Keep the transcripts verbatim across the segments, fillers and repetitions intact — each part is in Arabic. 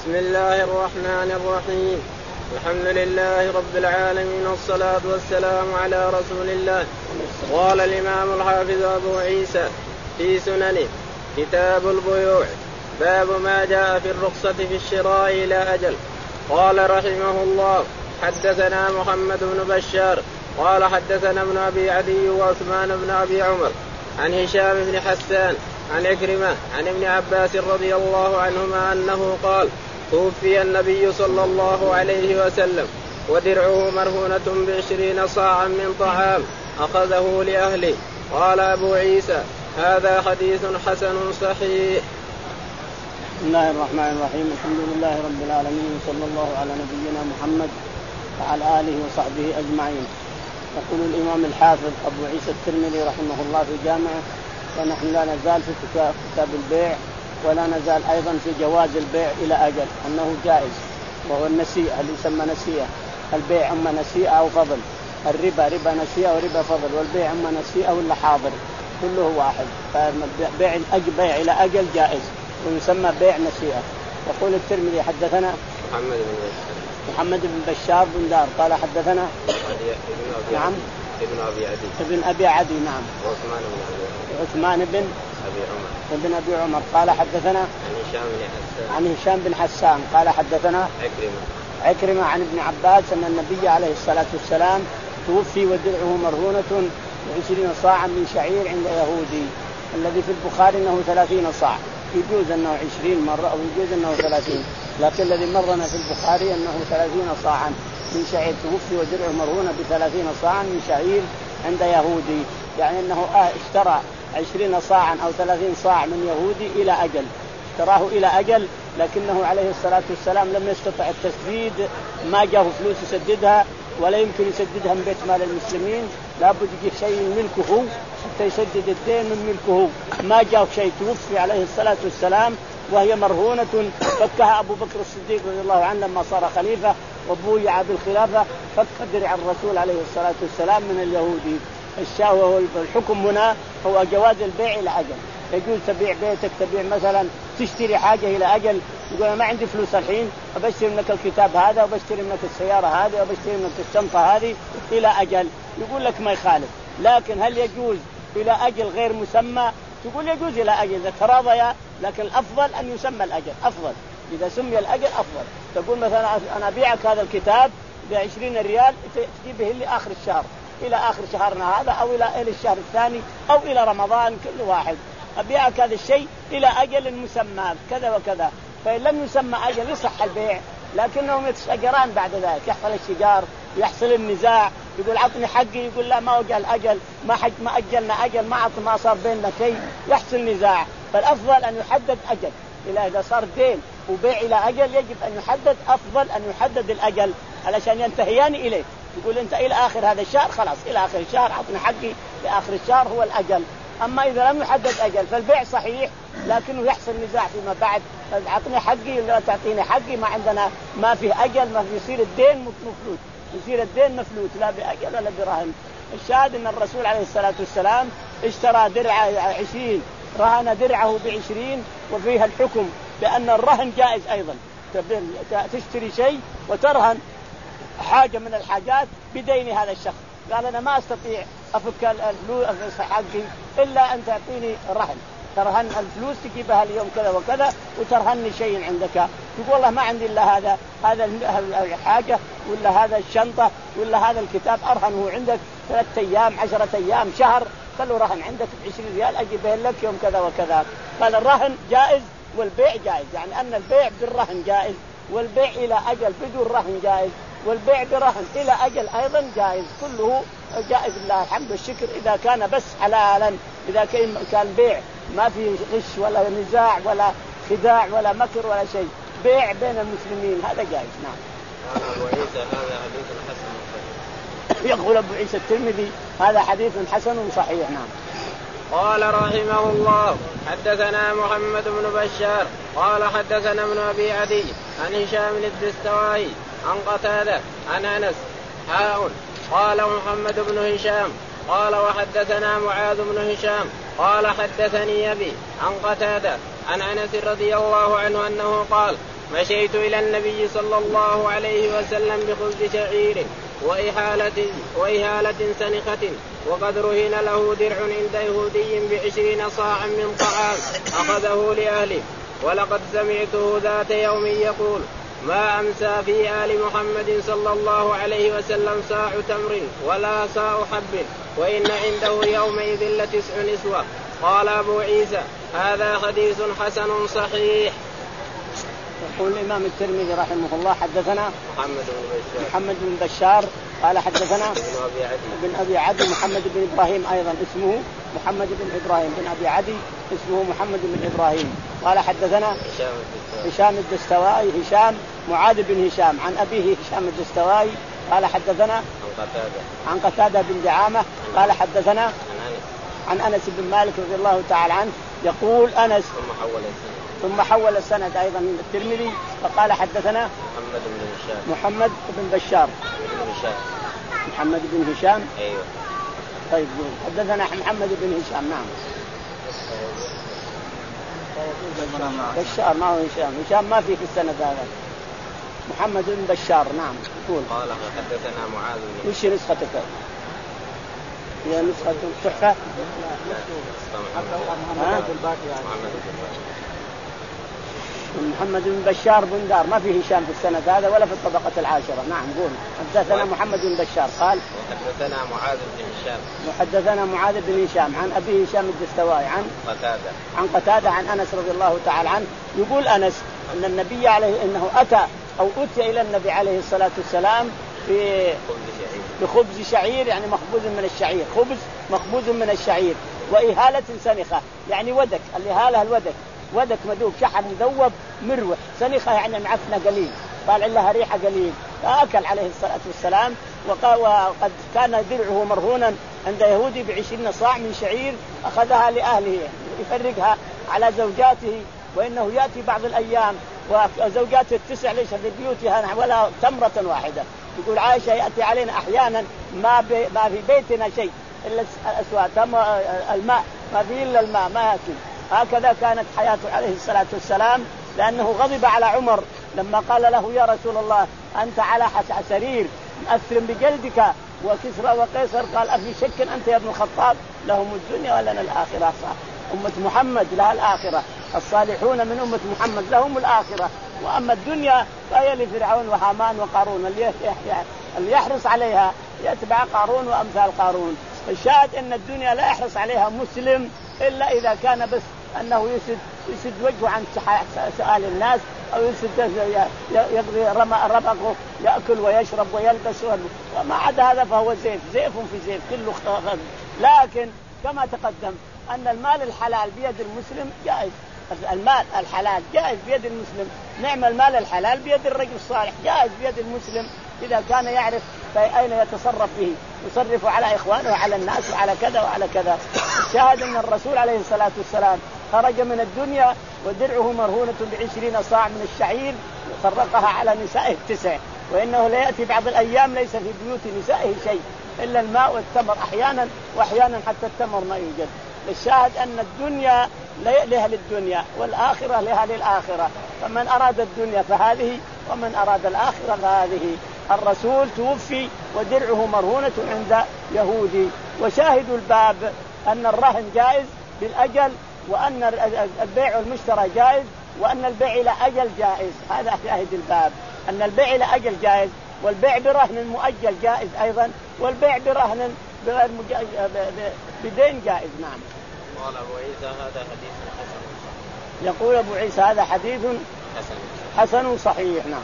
بسم الله الرحمن الرحيم. الحمد لله رب العالمين والصلاة والسلام على رسول الله. قال الإمام الحافظ أبو عيسى في سننه كتاب البيوع باب ما جاء في الرخصة في الشراء إلى أجل. قال رحمه الله حدثنا محمد بن بشار قال حدثنا ابن أبي عدي وعثمان بن أبي عمر عن هشام بن حسان عن عكرمة عن ابن عباس رضي الله عنهما أنه قال توفي النبي صلى الله عليه وسلم ودرعه مرهونة بعشرين صاعا من طعام أخذه لأهله. قال أبو عيسى هذا حديث حسن صحيح. بسم الله الرحمن الرحيم. الحمد لله رب العالمين صلى الله على نبينا محمد وعلى آله وصحبه أجمعين. يقول الإمام الحافظ أبو عيسى الترمذي رحمه الله في جامعه ونحن لا نزال في كتاب البيع ولا نزال أيضا في جواز البيع إلى أجل أنه جائز، وهو النسيئة اللي يسمى نسيئة. البيع أما نسيئة أو فضل، الربا ربا نسيئة وربا فضل، والبيع أما نسيئة ولا حاضر كله واحد. فبيع الأجل بيع إلى أجل جائز ويسمى بيع نسيئة. يقول الترمذي حدثنا محمد بن بشار محمد بن بشار بن دار قال حدثنا نعم ابن أبي عدي ابن أبي عدي نعم وعثمان بن أبي عثمان بن أبي عمر ابن أبي عمر قال حدثنا عن هشام بن حسان عن هشام بن حسان قال حدثنا عكرمة عكرمة عن ابن عباس أن النبي عليه الصلاة والسلام توفي ودرعه مرهونة بعشرين صاعا من شعير عند يهودي. الذي في البخاري أنه ثلاثين صاع، يجوز أنه عشرين مرة أو يجوز أنه ثلاثين، لكن الذي مرنا في البخاري أنه ثلاثين صاعا من شعير. توفي ودرعه مرهونة بثلاثين صاعا من شعير عند يهودي، يعني أنه اشترى عشرين صاعا أو ثلاثين صاع من يهودي إلى أجل، اشتراه إلى أجل، لكنه عليه الصلاة والسلام لم يستطع التسديد، ما جاءه فلوس يسددها ولا يمكن يسددها من بيت مال المسلمين، لابد يجي شيء من ملكه حتى يسدد الدين من ملكه، ما جاء شيء. توفي عليه الصلاة والسلام وهي مرهونة، فكها أبو بكر الصديق رضي الله عنه لما صار خليفة وبويع بالخلافة، فك درع الرسول عليه الصلاة والسلام من اليهودي. الشاوة والحكم هنا هو جواز البيع إلى أجل. يجوز تبيع بيتك، تبيع مثلا تشتري حاجة إلى أجل، يقول أنا ما عندي فلوس الحين أبشتري منك الكتاب هذا وبشتري منك السيارة هذه وبشتري منك الشنطة هذه إلى أجل، يقول لك ما يخالف. لكن هل يجوز إلى أجل غير مسمى؟ تقول يجوز إلى أجل إذا تراضيا، لكن الأفضل أن يسمى الأجل أفضل. إذا سمي الأجل أفضل. تقول مثلا أنا أبيعك هذا الكتاب بعشرين ريال تجيبه لي آخر الشهر، إلى آخر شهرنا هذا أو إلى إلى الشهر الثاني أو إلى رمضان، كل واحد أبيعك هذا الشيء إلى أجل مسمى كذا وكذا. فإن لم يسمى أجل يصح البيع، لكنهم يتشاجران بعد ذلك، يحصل الشجار ويحصل النزاع، يقول عطني حقي، يقول لا ما وجه الأجل، ما حج ما أجلنا أجل، ما عط ما صار بيننا شيء، يحصل نزاع. فالأفضل أن يحدد أجل. إلى إذا صار دين وبيع إلى أجل يجب أن يحدد، أفضل أن يحدد الأجل علشان ينتهيان إليه. يقول أنت إلى آخر هذا الشهر خلاص، إلى آخر الشهر عطني حقي، لآخر الشهر هو الأجل. أما إذا لم يحدد أجل فالبيع صحيح، لكنه يحصل نزاع فيما بعد، عطني حقي ولا تعطيني حقي، ما عندنا ما فيه أجل، ما يصير الدين مفلوت، يصير الدين مفلوت لا بأجل ولا برهن. الشاهد أن الرسول عليه الصلاة والسلام اشترى درع عشرين، رهن درعه بعشرين، وفيها الحكم بأن الرهن جائز أيضا. تشتري شيء وترهن حاجة من الحاجات بدين هذا الشخص، قال أنا ما أستطيع أفك الفلوس حقي إلا أن تعطيني رهن، ترهن الفلوس تجيبها اليوم كذا وكذا وترهني شيء عندك. تقول والله ما عندي إلا هذا هذا الحاجة ولا هذا الشنطة ولا هذا الكتاب، أرهنه عندك ثلاثة أيام عشرة أيام شهر، خلوا رهن عندك بعشرين ريال أجيبه لك يوم كذا وكذا. قال الرهن جائز والبيع جائز، يعني أن البيع بالرهن جائز والبيع إلى أجل بدون رهن جائز، والبيع برهن إلى أجل أيضا جائز، كله جائز لله الحمد والشكر إذا كان بس حلالا. إذا كان بيع ما في غش ولا نزاع ولا خداع ولا مكر ولا شيء، بيع بين المسلمين هذا جائز. نعم. أبو عيسى هذا حديث حسن صحيح. يقول أبو عيسى الترمذي هذا حديث حسن صحيح. نعم. قال رحمه الله حدثنا محمد بن بشار قال حدثنا ابن أبي عدي عن هشام الدستوائي عن قتادة عن أنس حاء. قال محمد بن هشام قال وحدثنا معاذ بن هشام قال حدثني أبي عن قتادة عن أنس رضي الله عنه أنه قال مشيت إلى النبي صلى الله عليه وسلم بخبز شعير وإهالة, وإهالة سنخة وقد رهن له درع عند يهودي بعشرين صاعا من طعام أخذه لأهله. ولقد سمعته ذات يوم يقول ما أمسى في آل محمد صلى الله عليه وسلم صاع تمر ولا صاع حب وإن عنده يومئذ لتسع نسوة. قال أبو عيسى هذا حديث حسن صحيح. يقول الإمام الترمذي رحمه الله حدثنا محمد بن بشار, محمد بن بشار قال حدثنا ابن أبي عدي, بن أبي عدي محمد بن إبراهيم أيضا اسمه محمد بن إبراهيم بن أبي عدي اسمه محمد بن إبراهيم قال حدثنا هشام الدستوائي هشام معاذ بن هشام عن أبيه هشام الدستوائي قال حدثنا عن قتادة عن قتادة بن دعامة قال حدثنا عن أنس بن مالك رضي الله تعالى عنه يقول أنس ثم حول السند ثم حول السند أيضا الترمذي فقال حدثنا محمد بن هشام محمد بن بشار بن هشام محمد بن هشام أيوه. طيب حدثنا محمد بن هشام نعم بشار ما هو هشام هشام ما في في السند هذا محمد بن بشار نعم يقول قال حدثنا معاذ بن وش نسختك هي نسخة تحفة محمد بن بشار بن دار ما في هشام في السند هذا ولا في الطبقة العاشرة نعم قول حدثنا محمد بن بشار قال حدثنا معاذ بن هشام حدثنا معاذ بن هشام عن أبي هشام الدستوائي عن قتادة عن قتادة عن أنس رضي الله تعالى عنه يقول أنس أن النبي عليه إنه أتى أو أتي إلى النبي عليه الصلاة والسلام في بخبز شعير يعني مخبوز من الشعير خبز مخبوز من الشعير وإهالة سنخة يعني ودك الإهالة الودك ودك مذوب شحم مذوب مروح سنخة يعني معفنة قليل طالع لها ريحة قليل فأكل عليه الصلاة والسلام وقد كان درعه مرهونا عند يهودي بعشرين صاع من شعير أخذها لأهله يفرقها على زوجاته وإنه يأتي بعض الأيام وزوجاته التسع ليس في بيوتها ولا تمرة واحدة. يقول عائشة يأتي علينا أحيانا ما, بي ما في بيتنا شيء إلا الأسواد الماء ما في إلا الماء ما يأكل. هكذا كانت حياته عليه الصلاة والسلام لأنه غضب على عمر لما قال له يا رسول الله أنت على سرير مأثر بجلدك وكسرى وقيصر قال أفي شك أنت يا ابن الخطاب لهم الدنيا ولنا الآخرة. صح أمة محمد لها الآخرة الصالحون من أمة محمد لهم الآخرة وأما الدنيا فهي لفرعون وهامان وقارون اللي يحرص عليها يتبع قارون وأمثال قارون. الشاهد أن الدنيا لا يحرص عليها مسلم إلا إذا كان بس أنه يسد يسد وجهه عن سؤال الناس أو يسد يقضي ربقه يأكل ويشرب ويلبس وما عدا هذا فهو زيف زيف في زيف كله اختلاف. لكن كما تقدم أن المال الحلال بيد المسلم جائز المال الحلال جائز بيد المسلم نعم المال الحلال بيد الرجل الصالح جائز بيد المسلم إذا كان يعرف أين يتصرف به يصرف على إخوانه وعلى الناس وعلى كذا وعلى كذا. الشاهد أن الرسول عليه الصلاة والسلام خرج من الدنيا ودرعه مرهونة بعشرين صاع من الشعير فرقها على نسائه التسع وإنه لا يأتي بعض الأيام ليس في بيوت نسائه شيء إلا الماء والتمر أحيانا وأحيانا حتى التمر ما يوجد. الشاهد أن الدنيا لها للدنيا والآخرة لها للآخرة فمن أراد الدنيا فهذه ومن أراد الآخرة فهذه. الرسول توفي ودرعه مرهونة عند يهودي. وشاهد الباب أن الرهن جائز بالأجل وأن البيع والمشترى جائز وأن البيع إلى أجل جائز. هذا شاهد الباب أن البيع إلى أجل جائز والبيع برهن مؤجل جائز أيضا والبيع برهن بغير بدين جائز. نعم. قال أبو عيسى هذا حديث حسن. يقول أبو عيسى هذا حديث حسن حسن صحيح. نعم.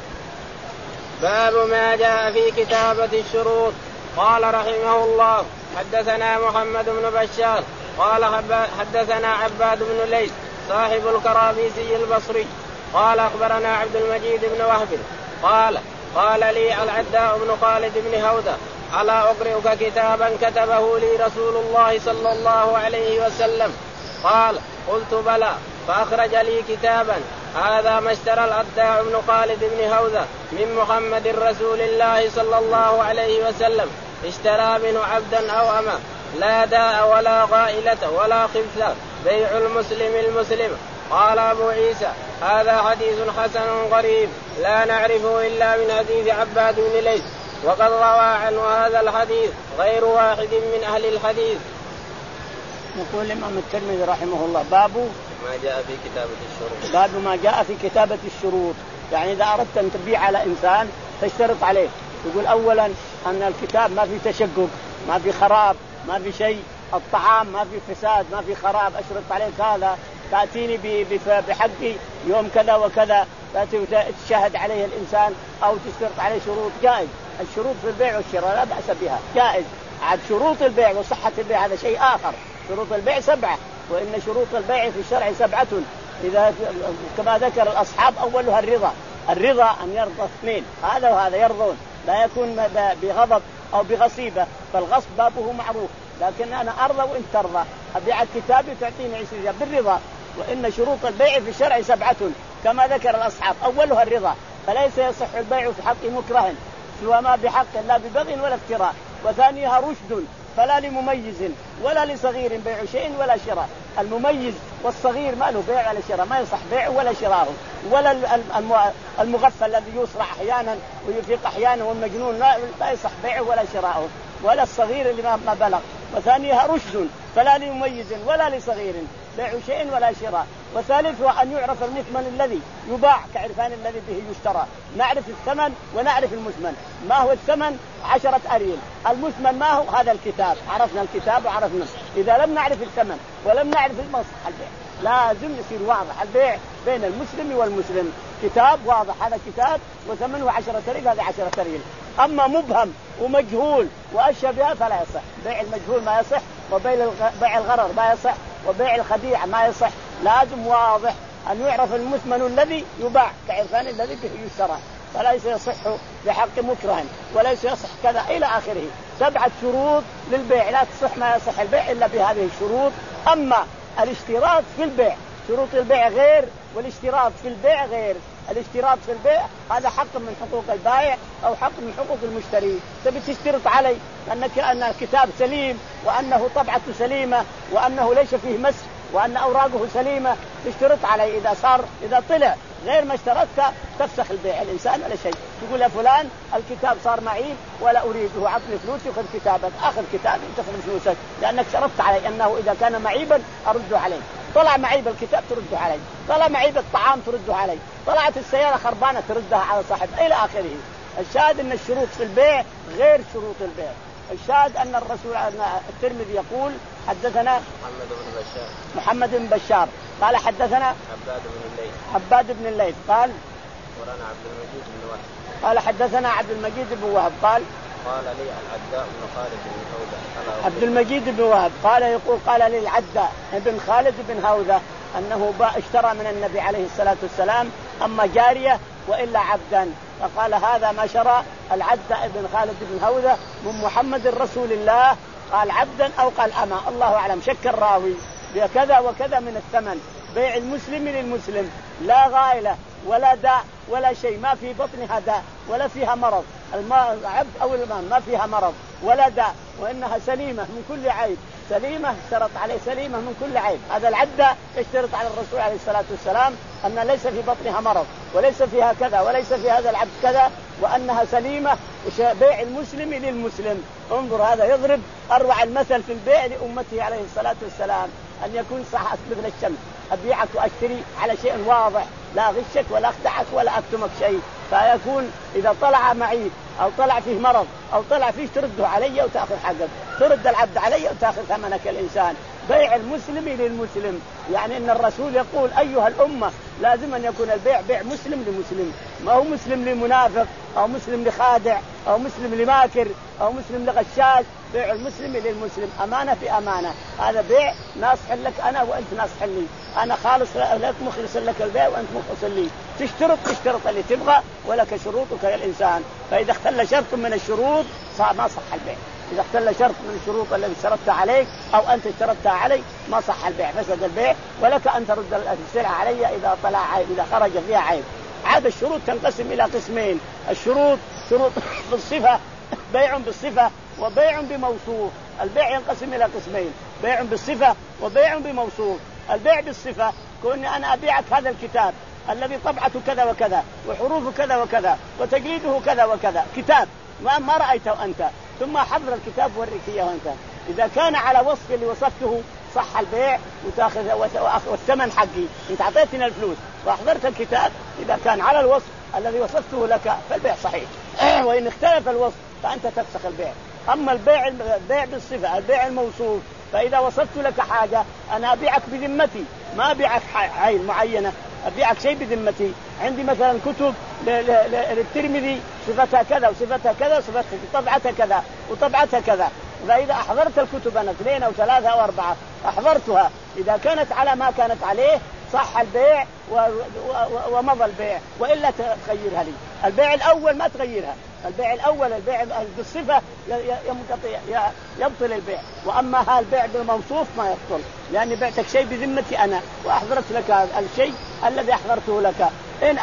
باب ما جاء في كتابة الشروط. قال رحمه الله حدثنا محمد بن بشار قال حدثنا عباد بن ليث صاحب الكرابيسي البصري قال أخبرنا عبد المجيد بن وهب قال قال لي العداء بن خالد بن هودة ألا أقرئك كتابا كتبه لي رسول الله صلى الله عليه وسلم؟ قال قلت بلى. فأخرج لي كتابا هذا ما اشترى العداء بن خالد بن هودة من محمد رسول الله صلى الله عليه وسلم اشترى منه عبدا أو أما لا داء ولا غائلة ولا خبثة بيع المسلم المسلم قال أبو عيسى هذا حديث حسن غريب لا نعرفه إلا من حديث عباد بن ليث وقد روى عنه هذا الحديث غير واحد من أهل الحديث. يقول الإمام الترمذي رحمه الله باب ما جاء في كتابة الشروط. باب ما جاء في كتابة الشروط. يعني إذا أردت أن تبيع على إنسان تشترط عليه. يقول أولا أن الكتاب ما في تشقق ما في خراب ما في شيء، الطعام ما في فساد ما في خراب، أشرط عليك هذا، تأتيني بحقي يوم كذا وكذا، تشهد عليه الإنسان أو تشترط عليه شروط جائز. الشروط في البيع والشراء لا بأس بها جائز. عاد شروط البيع وصحة البيع هذا شيء آخر. شروط البيع سبعة، وإن شروط البيع في الشرع سبعة إذا كما ذكر الأصحاب أولها الرضا. الرضا أن يرضى اثنين، هذا وهذا يرضون، لا يكون بغضب أو بغصيبة، فالغصب بابه معروف، لكن أنا أرضى وإنت ترضى، أبيع الكتاب تعطيني عشرين بالرضا. وإن شروط البيع في الشرع سبعة كما ذكر الأصحاب أولها الرضا، فليس يصح البيع في حق مكره سوى ما بحق لا ببغي ولا افتراء. وثانيها رشد، فلا لمميز ولا لصغير بيع شيء ولا شراء. المميز والصغير ما له بيع ولا شراء، ما يصح بيع ولا شراءه. ولا المغفل الذي يسرع أحيانا ويفيق أحيانا والمجنون لا يصح بيعه ولا شراءه، ولا الصغير اللي ما بلغ. وثانيها رشد، فلا لمميز ولا لصغير بيع شيء ولا شراء. وثالثها أن يعرف المثمن الذي يباع كعرفان الذي به يشترى. نعرف الثمن ونعرف المثمن. ما هو الثمن؟ عشرة أريل. المثمن ما هو؟ هذا الكتاب. عرفنا الكتاب وعرفنا. إذا لم نعرف الثمن ولم نعرف المصلحة البيع لازم يصير واضح البيع بين المسلم والمسلم. كتاب واضح هذا كتاب وثمنه عشرة أريل هذا عشرة أريل. أما مبهم ومجهول وأشياء بها فلا يصح. بيع المجهول ما يصح، وبيع الغرر ما يصح، وبيع الخديعة ما يصح. لازم واضح أن يعرف المثمن الذي يباع كعرفان الذي به يشترى، فليس يصح بحق مكره وليس يصح كذا إلى آخره. سبعة شروط للبيع لا تصح ما يصح البيع إلا بهذه الشروط. أما الاشتراط في البيع، شروط البيع غير والاشتراط في البيع غير. الاشتراط في البيع هذا حق من حقوق البائع أو حق من حقوق المشتري. تبي تشترط علي أنك أن الكتاب سليم وأنه طبعته سليمة وأنه ليس فيه مس وأن أوراقه سليمة، تشترط علي. إذا صار إذا طلع غير ما اشترطت تفسخ البيع الإنسان ولا شيء. تقول يا فلان الكتاب صار معي ولا أريده، عطني فلوسي وخذ كتابك. أخذ كتابي تأخذ فلوسك لأنك شرطت علي أنه إذا كان معيبا أرده عليه. طلع معيب الكتاب ترده علي، طلع معيب الطعام ترده علي، طلعت السيارة خربانة تردها على صاحبها إلى آخره. الشاهد أن الشروط في البيع غير شروط البيع. الشاهد أن الرسول أن الترمذي يقول حدثنا محمد بن بشار محمد بن بشار قال حدثنا عباد بن الليث عباد بن الليث قال ورانا عبد المجيد بن وهب قال حدثنا عبد المجيد بن وهب قال قال لي العداء بن خالد بن هوذة. عبد المجيد بن وهب قال يقول قال لي العداء بن خالد بن هوذة أنه اشترى من النبي عليه الصلاة والسلام أما جارية وإلا عبدا، فقال هذا ما شرى العداء بن خالد بن هوذة من محمد رسول الله. قال عبدا أو قال أما، الله أعلم، شك الراوي بكذا وكذا من الثمن. بيع المسلم للمسلم لا غائلة ولا داء ولا شيء، ما في بطنها داء ولا فيها مرض. الماء عبد أو الماء ما فيها مرض ولا داء، وإنها سليمة من كل عيب. سليمة اشترط عليه سليمة من كل عيب. هذا العدة اشترط على الرسول عليه الصلاة والسلام أن ليس في بطنها مرض وليس فيها كذا وليس في هذا العبد كذا، وأنها سليمة. بيع المسلم للمسلم. انظر هذا يضرب أروع المثل في البيع لأمته عليه الصلاة والسلام، أن يكون صحة مثل الشمس. أبيعك وأشتري على شيء واضح، لا غشك ولا أخدعك ولا أكتمك شيء. فيكون إذا طلع معي أو طلع فيه مرض أو طلع فيه ترده علي وتأخذ حقك، ترد العبد علي وتأخذ ثمنك الإنسان. بيع المسلم للمسلم، يعني إن الرسول يقول أيها الأمة لازم أن يكون البيع بيع مسلم لمسلم، ما هو مسلم لمنافق أو مسلم لخادع أو مسلم لماكر أو مسلم لغشاش. بيع المسلم للمسلم، أمانة في أمانة. هذا بيع ناصح لك أنا وأنت ناصح لي، أنا خالص لك مخلص لك البيع وأنت مخلص لي. تشترط تشترط اللي تبغى ولك شروطك يا الإنسان. فإذا اختل شرط من الشروط ما صح البيع. إذا اختل شرط من الشروط التي اشترطتها عليك أو أنت اشترطتها علي ما صح البيع، فسد البيع. ولك أن ترد السلعة علي إذا طلع عيب، إذا خرج فيها عيب. عاد الشروط تنقسم إلى قسمين. الشروط شروط بالصفة، بيع بالصفة وبيع بموصوف. البيع ينقسم إلى قسمين، بيع بالصفة وبيع بموصوف. البيع بالصفة كوني أنا أبيعك هذا الكتاب الذي طبعته كذا وكذا وحروفه كذا وكذا وتجريده كذا وكذا، كتاب ما, ما رأيته أنت، ثم حضر الكتاب وريك إياه أنت. إذا كان على وصف اللي وصفته صح البيع وتأخذ والثمن حقي، أنت أعطيتني الفلوس وأحضرت الكتاب، إذا كان على الوصف الذي وصفته لك فالبيع صحيح. وإن اختلف الوصف فأنت تفسخ البيع. أما البيع البيع بالصفة، البيع الموصوف، فإذا وصفت لك حاجة أنا أبيعك بذمتي، ما أبيعك عين معينة، أبيعك شيء بذمتي. عندي مثلا كتب للترمذي صفتها كذا وصفتها كذا وصفتها طبعتها كذا وطبعتها كذا، فإذا أحضرت الكتب أنا اثنين أو ثلاثة أو أربعة أحضرتها، إذا كانت على ما كانت عليه صح البيع ومضى البيع، وإلا تغيرها لي. البيع الأول ما تغيرها، البيع الأول البيع بالصفة يبطل البيع، وأما هذا البيع بالموصوف ما يبطل، لأني بعتك شيء بذمتي أنا وأحضرت لك الشيء الذي أحضرته لك، إن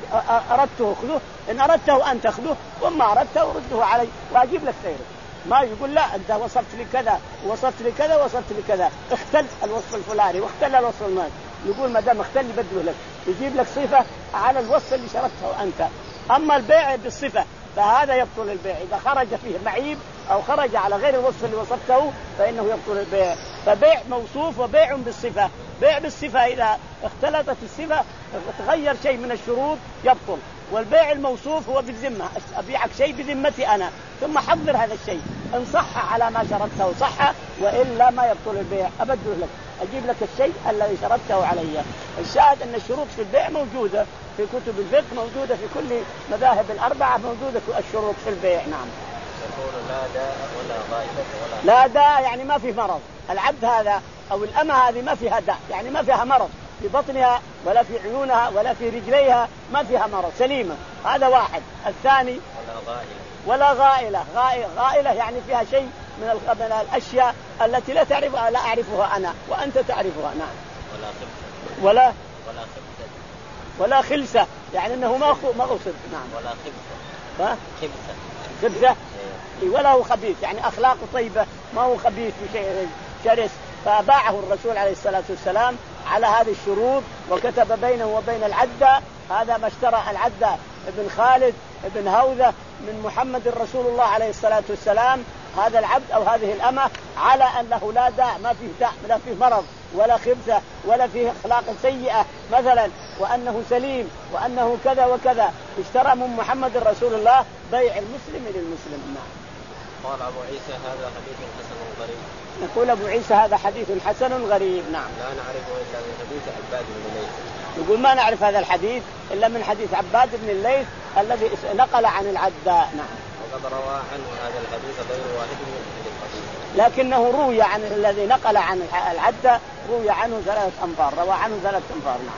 أردته خذه، إن أردته أن تأخذه، وما أردته رده علي وأجيب لك خيره. ما يقول لا أنت وصفت لي كذا وصفت لي كذا وصفت لي كذا، اختل الوصف الفلاني واختل الوصف المالي، يقول ما دام اختل بدله لك، يجيب لك صفة على الوصف اللي شرطته أنت. أما البيع بالصفة فهذا يبطل البيع، إذا خرج فيه معيب أو خرج على غير الوصف اللي وصفته فإنه يبطل البيع. فبيع موصوف وبيع بالصفة، بيع بالصفة إذا اختلطت الصفة تغير شيء من الشروط يبطل، والبيع الموصوف هو بالذمة، أبيعك شيء بذمتي أنا ثم حضر هذا الشيء، إن صح على ما شرطته صح، وإلا ما يبطل البيع، أبدل لك أجيب لك الشيء الذي شرطته علي. الشاهد أن الشروط في البيع موجودة في كتب الفقه، موجودة في كل مذاهب الأربعة، موجودة الشروط في البيع. نعم. يقول لا داء ولا غائبة ولا لا داء يعني ما في مرض، العبد هذا أو الأمة هذه ما فيها داء، يعني ما فيها مرض في بطنها ولا في عيونها ولا في رجليها، ما فيها مرض، سليمة، هذا واحد. الثاني ولا غائلة ولا غائلة، غائلة يعني فيها شيء من الأشياء التي لا تعرفها، لا أعرفها أنا وأنت تعرفها. نعم. ولا خبثة ولا ولا خبثة ولا خلسة، يعني أنه ما ما أصب. نعم. ولا خبثة ها خبثة خبثة ولا هو خبيث، يعني أخلاقه طيبة، ما هو خبيث بشيء شرس. فباعه الرسول عليه الصلاة والسلام على هذه الشروط، وكتب بينه وبين العدة، هذا ما اشترى العدة ابن خالد ابن هوذة من محمد رسول الله عليه الصلاة والسلام، هذا العبد أو هذه الأمة، على أن له لا داء، ما فيه داء ولا فيه مرض ولا خبثة ولا فيه أخلاق سيئة مثلا، وأنه سليم وأنه كذا وكذا، اشترى من محمد رسول الله بيع المسلم للمسلم. نعم. قال أبو عيسى هذا حديث حسن غريب. يقول أبو عيسى هذا حديث حسن غريب. نعم. لا نعرفه إلا من حديث عباد بن الليث. يقول ما نعرف هذا الحديث إلا من حديث عباد بن الليث الذي نقل عن العداء. نعم. وقد روى عنه هذا الحديث غير واحد من أهل الحديث، لكنه روي عن الذي نقل عن العداء روي عنه ثلاث أنفار، روى عنه ثلاث أنفار. نعم.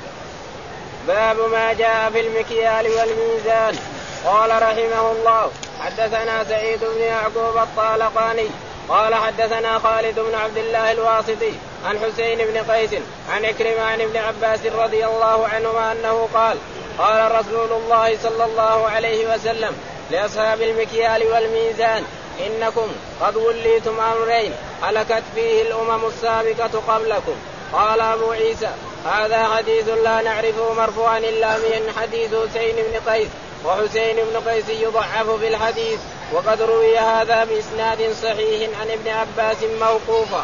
باب ما جاء في المكيال والميزان. قال رحمه الله حدثنا سعيد بن يعقوب الطالقاني قال حدثنا خالد بن عبد الله الواسطي عن حسين بن قيس عن عكرمة عن ابن عباس رضي الله عنهما أنه قال قال رسول الله صلى الله عليه وسلم لأصحاب المكيال والميزان إنكم قد وليتم أمرين هلكت فيه الأمم السابقة قبلكم. قال أبو عيسى هذا حديث لا نعرفه مرفوعا إلا من حديث حسين بن قيس، وحسين بن قيس يضعف في الحديث، وقد روي هذا بإسناد صحيح عن ابن عباس موقوفا.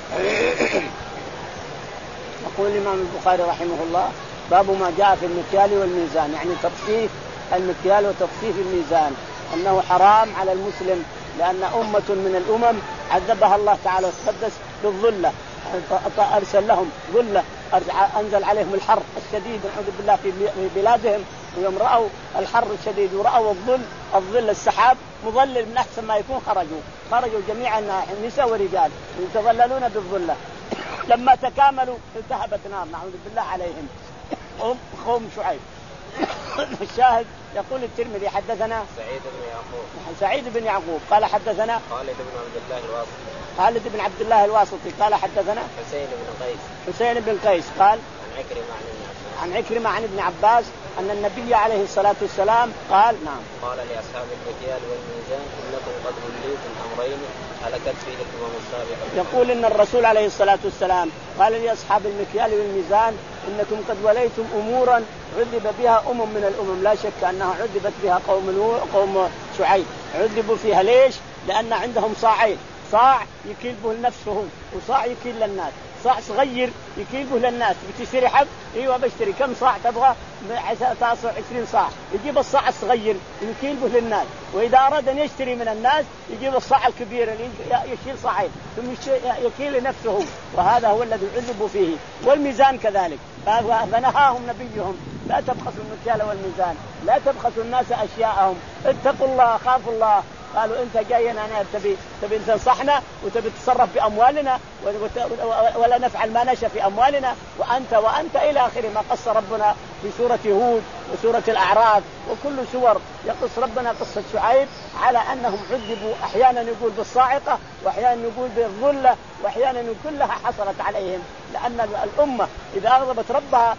يقول الإمام البخاري رحمه الله باب ما جاء في المكيال والميزان، يعني تطفيف المكيال وتطفيف الميزان، أنه حرام على المسلم، لأن أمة من الأمم عذبها الله تعالى وتقدس بالظلة، أرسل لهم ظلة، أنزل عليهم الحر الشديد نعوذ بالله في بلادهم، ويوم رأوا الحر الشديد ورأوا الظل الظل السحاب مظلل من أحسن ما يكون خرجوا خرجوا جميعا نساء ورجال يتظللون بالظلة. لما تكاملوا التهبت نار نعوذ بالله عليهم هم قوم شعيب. الشاهد يقول الترمذي حدثنا سعيد بن يعقوب سعيد بن يعقوب قال حدثنا خالد بن عبد الله الواسطي خالد بن عبد الله الواسطي قال حدثنا حسين بن قيس حسين بن قيس قال عن عكرمة عن ابن عباس عن عكرمة عن ابن عباس أن النبي عليه الصلاة والسلام قال نعم قال لأصحاب المكيال والميزان إنكم قد وليتم أمرين هلكت فيه الأمم السابقة. يقول إن الرسول عليه الصلاة والسلام قال لأصحاب المكيال والميزان إنكم قد وليتم أمورا عذب بها أمم من الأمم، لا شك أنها عذبت بها قوم قوم شعيب، عذبوا فيها ليش؟ لأن عندهم صاعين، صاع يكيل به لنفسه وصاع يكيل للناس، صاع صغير يكيل به للناس. بتشتري حب ايوه بشتري، كم صاع تبغى؟ تاسع عشرين صاع، يجيب الصاع الصغير يكيل به للناس، واذا اراد ان يشتري من الناس يجيب الصاع الكبير اللي يشيل صاعين ثم يكيل لنفسه، وهذا هو الذي عذبوا فيه. والميزان كذلك، فنهاهم نبيهم لا تبخسوا المكيال والميزان، لا تبخسوا الناس اشياءهم، اتقوا الله خافوا الله. قالوا انت جاينا انا تبي تبي تنصحنا وتبي تتصرف باموالنا ولا نفعل ما نشاء في اموالنا، وانت وانت الى اخر ما قص ربنا في سوره هود وسوره الاعراف وكل سور يقص ربنا قصه شعيب على انهم عذبوا، احيانا يقول بالصاعقه واحيانا يقول بالذله واحيانا كلها حصلت عليهم، لان الامه اذا اغضبت ربها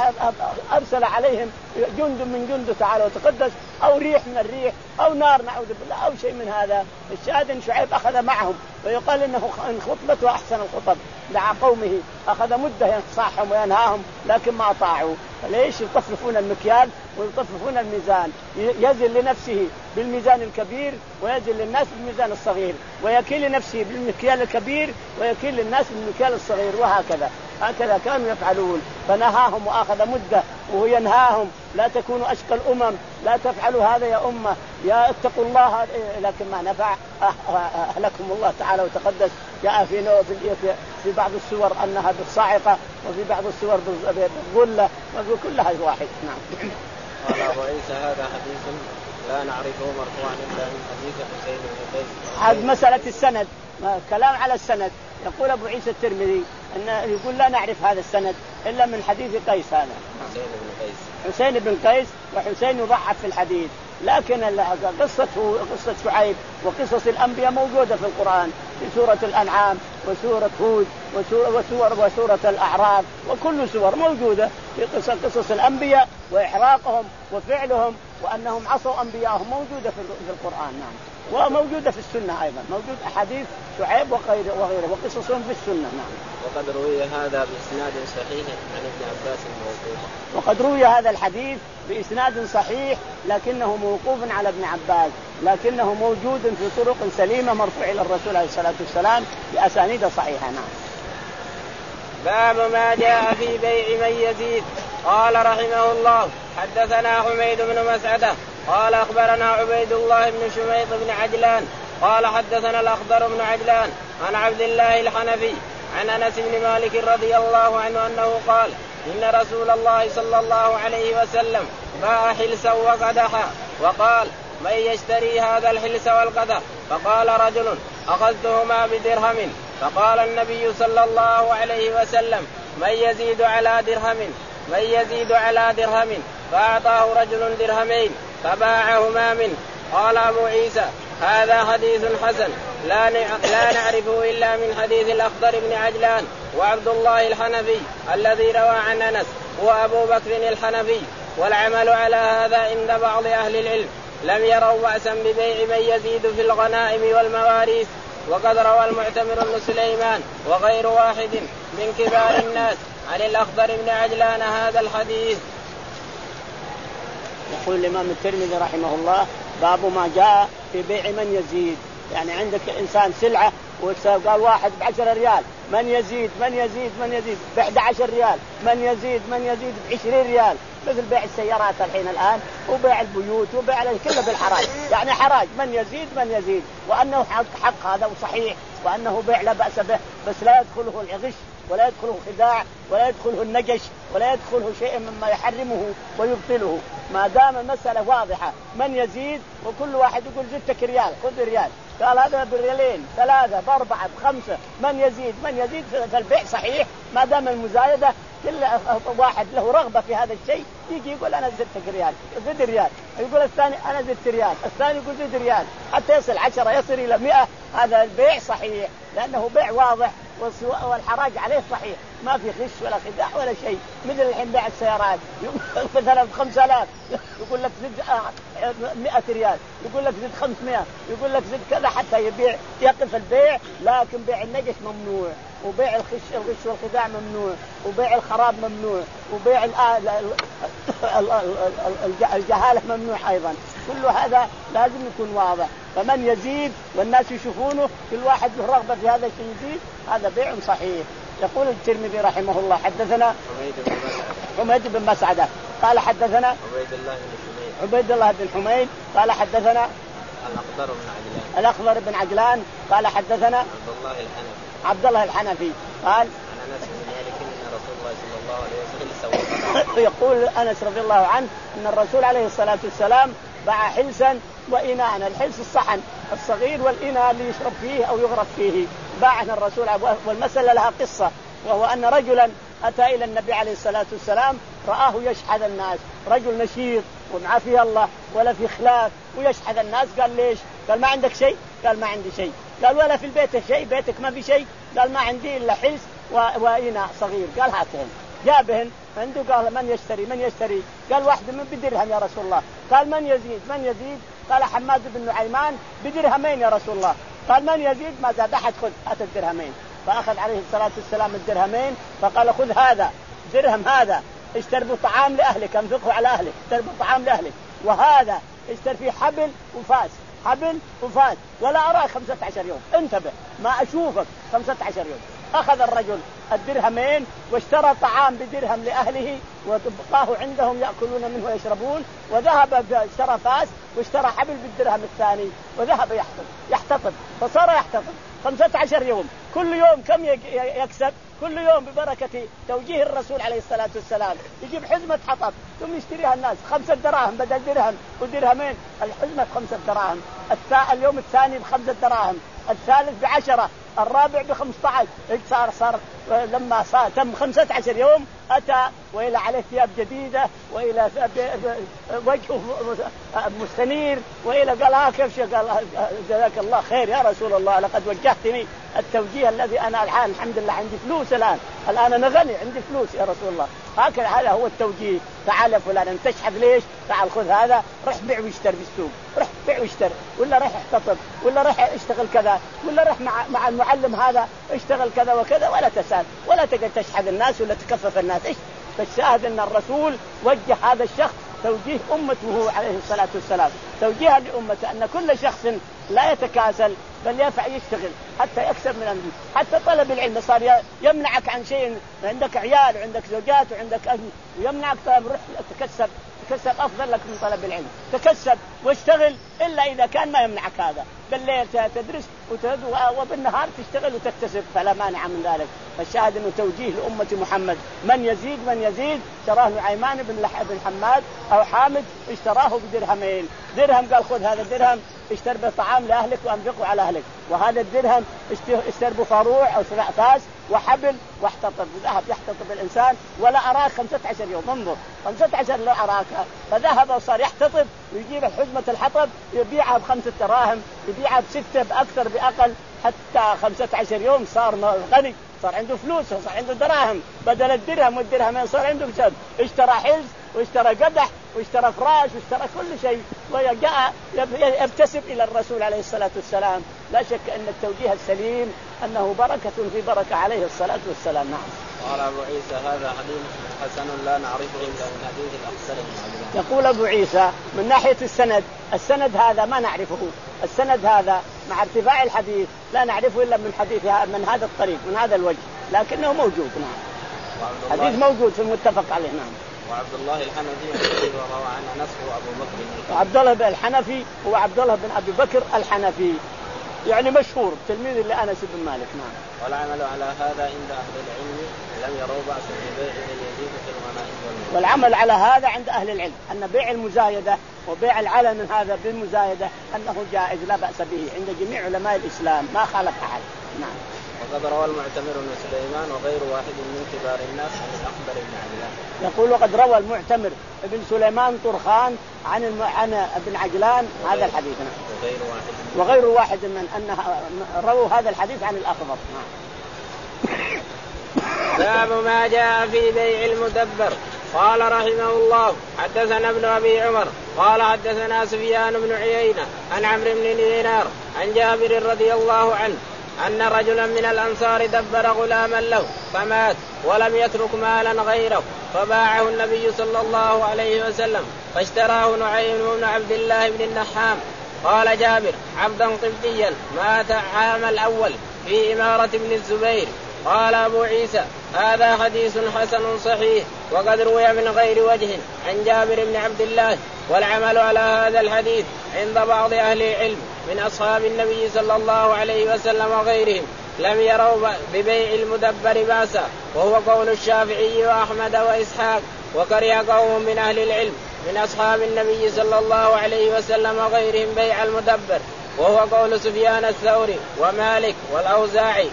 ارسل عليهم جند من جنده تعالى وتقدس، او ريح من الريح او نار نعوذ بالله او شيء من هذا. الشاهد ان شعيب اخذ معهم، ويقال انه ان خطبته احسن الخطب، دعا قومه اخذ مده ينصحهم وينهاهم لكن ما اطاعوا. فليش يطففون المكيال ويطففون الميزان؟ يزن لنفسه بالميزان الكبير ويزن للناس بالميزان الصغير، ويكيل لنفسه بالمكيال الكبير ويكيل للناس بالمكيال الصغير، وهكذا هكذا كانوا يفعلون. فنهاهم واخذ مده وهو ينهاهم لا تكونوا اشقى الامم، لا تفعلوا هذا يا امه، يا اتقوا الله، لكن ما نفع، اهلكم الله تعالى وتقدس. جاء في في في بعض السور انها بالصاعقه وفي بعض السور بالظله وكلها واحد. نعم. قال أبو عيسى هذا حديث لا نعرفه مرفوعا الا من حديث حسين بن قيس. هذه مساله السند، كلام على السند. يقول أبو عيسى الترمذي أن يقول لا نعرف هذا السند إلا من حديث قيس، هذا حسين بن قيس حسين بن قيس وحسين يضعف في الحديث، لكن قصة قصة شعيب وقصص الأنبياء موجودة في القرآن، في سورة الأنعام وسورة هود وسورة وسورة الأعراف وكل سور موجودة في قصص قصص الأنبياء وإحراقهم وفعلهم وأنهم عصوا أنبياءهم، موجودة في القرآن. نعم. وموجودة في السنة أيضا، موجود أحاديث شعيب وغيره وغيره وقصصهم في السنة. نعم. وقد روي هذا بإسناد صحيح عن ابن عباس موقوفا. وقد روي هذا الحديث بإسناد صحيح لكنه موقوف على ابن عباس، لكنه موجود في طرق سليمة مرفوع إلى الرسول عليه الصلاة والسلام بأسانيد صحيحة. نعم. باب ما جاء في بيع من يزيد. قال رحمه الله حدثنا حميد بن مسعدة قال أخبرنا عبيد الله بن شميط بن عجلان قال حدثنا الأخضر بن عجلان عن عبد الله الحنفي عن أنس بن مالك رضي الله عنه أنه قال إن رسول الله صلى الله عليه وسلم باع حلسا وقدحا وقال من يشتري هذا الحلس والقدح؟ فقال رجل أخذتهما بدرهم. فقال النبي صلى الله عليه وسلم من يزيد على درهم من يزيد على درهم فأعطاه رجل درهمين فباعهما منه. قال أبو عيسى هذا حديث حسن لا لا نعرفه إلا من حديث الأخضر بن عجلان وعبد الله الحنفي الذي روى عن أنس هو أبو بكر الحنفي. والعمل على هذا عند بعض أهل العلم لم يروا بأسا ببيع من يزيد في الغنائم والمواريث. وقد روى المعتمر بن سليمان وغير واحد من كبار الناس عن الأخضر بن عجلان هذا الحديث. يقول الإمام الترمذي رحمه الله باب ما جاء في بيع من يزيد، يعني عندك إنسان سلعة وقال واحد بعشرة ريال من يزيد من يزيد من يزيد بأحد عشر ريال من يزيد من يزيد بعشرين ريال، مثل بيع السيارات الحين الآن وبيع البيوت وبيع كله بالحراج، يعني حراج من يزيد من يزيد، وأنه حق, حق هذا وصحيح وأنه بيع لا بأس به، بس لا يدخله الغش ولا يدخله الخداع ولا يدخله النجش ولا يدخله شيء مما يحرمه ويبطله، ما دام المسألة واضحة. من يزيد وكل واحد يقول زدتك ريال خذ ريال، قال هذا بريالين ثلاثة بأربعة بخمسة، من يزيد من يزيد في البيع صحيح ما دام المزايدة كل واحد له رغبة في هذا الشيء يجي يقول أنا زدتك ريال زد ريال، يقول الثاني أنا زدت ريال، الثاني يقول زد ريال، حتى يصل عشرة يصل إلى مئة. هذا البيع صحيح لأنه بيع واضح والحراج عليه صحيح، ما في غش ولا خداع ولا شيء. مثل الحين بيع السيارات مثلا بخمسة آلاف يقول لك زد مئة ريال، يقول لك زد خمسمائة، يقول لك زد كذا حتى يبيع يقف البيع. لكن بيع النجش ممنوع، وبيع الخش الغش والخداع ممنوع، وبيع الخراب ممنوع، وبيع الجهالة ممنوع أيضا. كل هذا لازم يكون واضح. فمن يزيد والناس يشوفونه كل واحد له رغبة في هذا الشيء يزيد، هذا بيع صحيح. يقول الترمذي رحمه الله حدثنا حميد بن مسعدة قال حدثنا عبيد الله بن حميد عبيد الله بن حميد قال حدثنا الأخضر بن عجلان الأخضر بن عجلان قال حدثنا عبد الله الحنفي عبد الله الحنفي قال عن أنس بن مالك أن رسول الله صلى الله عليه وسلم يقول أنس رضي الله عنه أن الرسول عليه الصلاة والسلام باع حلسا وإناء. الحلس الصحن الصغير والإناء اللي يشرب فيه أو يغرف فيه. باعنا الرسول. والمسألة لها قصة، وهو أن رجلا أتى إلى النبي عليه الصلاة والسلام رآه يشحذ الناس، رجل نشيط ومعه فيه الله ولا في خلاف ويشحذ الناس. قال ليش؟ قال ما عندك شيء؟ قال ما عندي شيء. قال ولا في البيت شيء؟ بيتك ما في شيء؟ قال ما عندي إلا حلس وإناء صغير. قال هاتهن. جابهن عنده. قال من يشتري؟ من يشتري؟ قال واحد من بدرهم يا رسول الله. قال من يزيد؟ من يزيد؟ قال حماد بن نعيمان بدرهمين يا رسول الله. قال من يزيد؟ ما زاد أحد. خذ هات الدرهمين. فأخذ عليه الصلاة والسلام الدرهمين فقال خذ هذا درهم، هذا اشتروا طعام لأهلك، انفقه على أهلك، اشتروا طعام لأهلك. وهذا اشتر فيه حبل وفاس، حبل وفاس، ولا أراك خمسة عشر يوم، انتبه ما أشوفك خمسة عشر يوم. أخذ الرجل الدرهمين واشترى طعام بدرهم لأهله وطبقاه عندهم يأكلون منه ويشربون، وذهب اشترى فاس واشترى حبل بالدرهم الثاني وذهب يحتطب يحتطب فصار يحتطب خمسة عشر يوم. كل يوم كم يكسب؟ كل يوم ببركة توجيه الرسول عليه الصلاة والسلام يجيب حزمة حطب ثم يشتريها الناس خمسة دراهم بدل درهم ودرهمين. الحزمة خمسة دراهم، اليوم الثاني بخمسة دراهم، الثالث بعشرة، الرابع بخمسة عشر. صار صار لما صار تم خمسة عشر يوم أتى وإلى عليه ثياب جديدة وإلى وجهه مستنير وإلى قال ها كيف شيء؟ قال جزاك الله خير يا رسول الله، لقد وجهتني التوجيه الذي أنا الآن الحمد لله عندي فلوس، الآن الآن أنا غني عندي فلوس يا رسول الله. هكذا هذا هو التوجيه. تعال فلان أنت تشحذ ليش؟ تعال خذ هذا، رح بيع واشتري في السوق، رح بيع واشتري، ولا رح احتطب، ولا رح اشتغل كذا، ولا رح مع مع المعلم هذا اشتغل كذا وكذا، ولا تسال ولا تقعد تشحذ الناس ولا تكفف الناس. ايش؟ فالشاهد ان الرسول وجه هذا الشخص توجيه أمته عليه الصلاة والسلام، توجيها لأمته أن كل شخص لا يتكاسل بل يفع يشتغل حتى يكسب من أمره. حتى طلب العلم صار يمنعك عن شيء، عندك عيال وعندك زوجات وعندك أهل ويمنعك، طلب روح تكسب، تكسب أفضل لك من طلب العلم، تكسب واشتغل إلا إذا كان ما يمنعك هذا. بالليل تدرس وبالنهار تشتغل وتكتسب فلا مانع من ذلك. فالشاهد أنه توجيه لأمة محمد. من يزيد من يزيد اشتراه نعيمان بن بن حماد أو حامد اشتراه بدرهمين. درهم قال خذ هذا الدرهم اشتر بطعام لأهلك وأنفقه على أهلك، وهذا الدرهم اشتر بفاروع أو فاس وحبل واحتطب. ذهب يحتطب الإنسان ولا أراك خمسة عشر يوم، انظر خمسة عشر لا أراك. فذهب وصار يحتطب ويجيب حزمة الحطب يبيعها بخمسة دراهم، يبيعها بستة بأكثر بأقل، حتى خمسة عشر يوم صار غني، صار عنده فلوس وصار عنده دراهم بدل الدرهم والدرهمين، صار عنده بسبب اشترى حلز واشترى قدح واشترى فراش واشترى كل شيء، وجاء يبتسم إلى الرسول عليه الصلاة والسلام. لا شك أن التوجيه السليم أنه بركة في بركة عليه الصلاة والسلام. نعم. قال أبو عيسى هذا حديث حسن لا نعرفه إلا من حديث الأخسر بن عجلان. يقول أبو عيسى من ناحية السند، السند هذا ما نعرفه، السند هذا مع ارتفاع الحديث لا نعرفه إلا من حديث من هذا الطريق من هذا الوجه، لكنه موجود. نعم. حديث موجود في المتفق عليه. نعم. وعبد الله الحنفي روى عن أنس وأبو بكر. وعبد الله بن الحنفي هو عبد الله بن أبي بكر الحنفي، يعني مشهور تلميذ لأنس بن مالك. نعم. والعمل على هذا عند أهل العلم لم يروا بأس ببيع اليزيد في الغنائم والمال. والعمل على هذا عند أهل العلم أن بيع المزايدة وبيع العلن من هذا بالمزايدة أنه جائز لا بأس به عند جميع علماء الإسلام ما خالف أحد. نعم. وقد روى المعتمر بن سليمان وغير واحد من كبار الناس عن الأخضر بن عجلان. يقول وقد روى المعتمر بن سليمان طرخان عن الم... عن ابن عجلان هذا الحديث. وغير واحد وغير واحد من أن رووا هذا الحديث عن الأخضر. نعم. باب ما جاء في بيع المدبر. قال رحمه الله حدثنا ابن أبي عمر قال حدثنا سفيان بن عيينة عن عمرو بن دينار عن جابر رضي الله عنه أن رجلا من الأنصار دبر غلاما له فمات ولم يترك مالا غيره فباعه النبي صلى الله عليه وسلم فاشتراه نعيم بن عبد الله بن النحام. قال جابر عبدا قبطيا مات عام الأول في إمارة ابن الزبير. قال أبو عيسى هذا حديث حسن صحيح وقد روي من غير وجه عن جابر بن عبد الله والعمل على هذا الحديث عند بعض أهل العلم من أصحاب النبي صلى الله عليه وسلم وغيرهم لم يروا ببيع المدبر باسا وهو قول الشافعي وأحمد وإسحاق. وكره قوم من أهل العلم من أصحاب النبي صلى الله عليه وسلم وغيرهم بيع المدبر وهو قول سفيان الثوري ومالك والأوزاعي.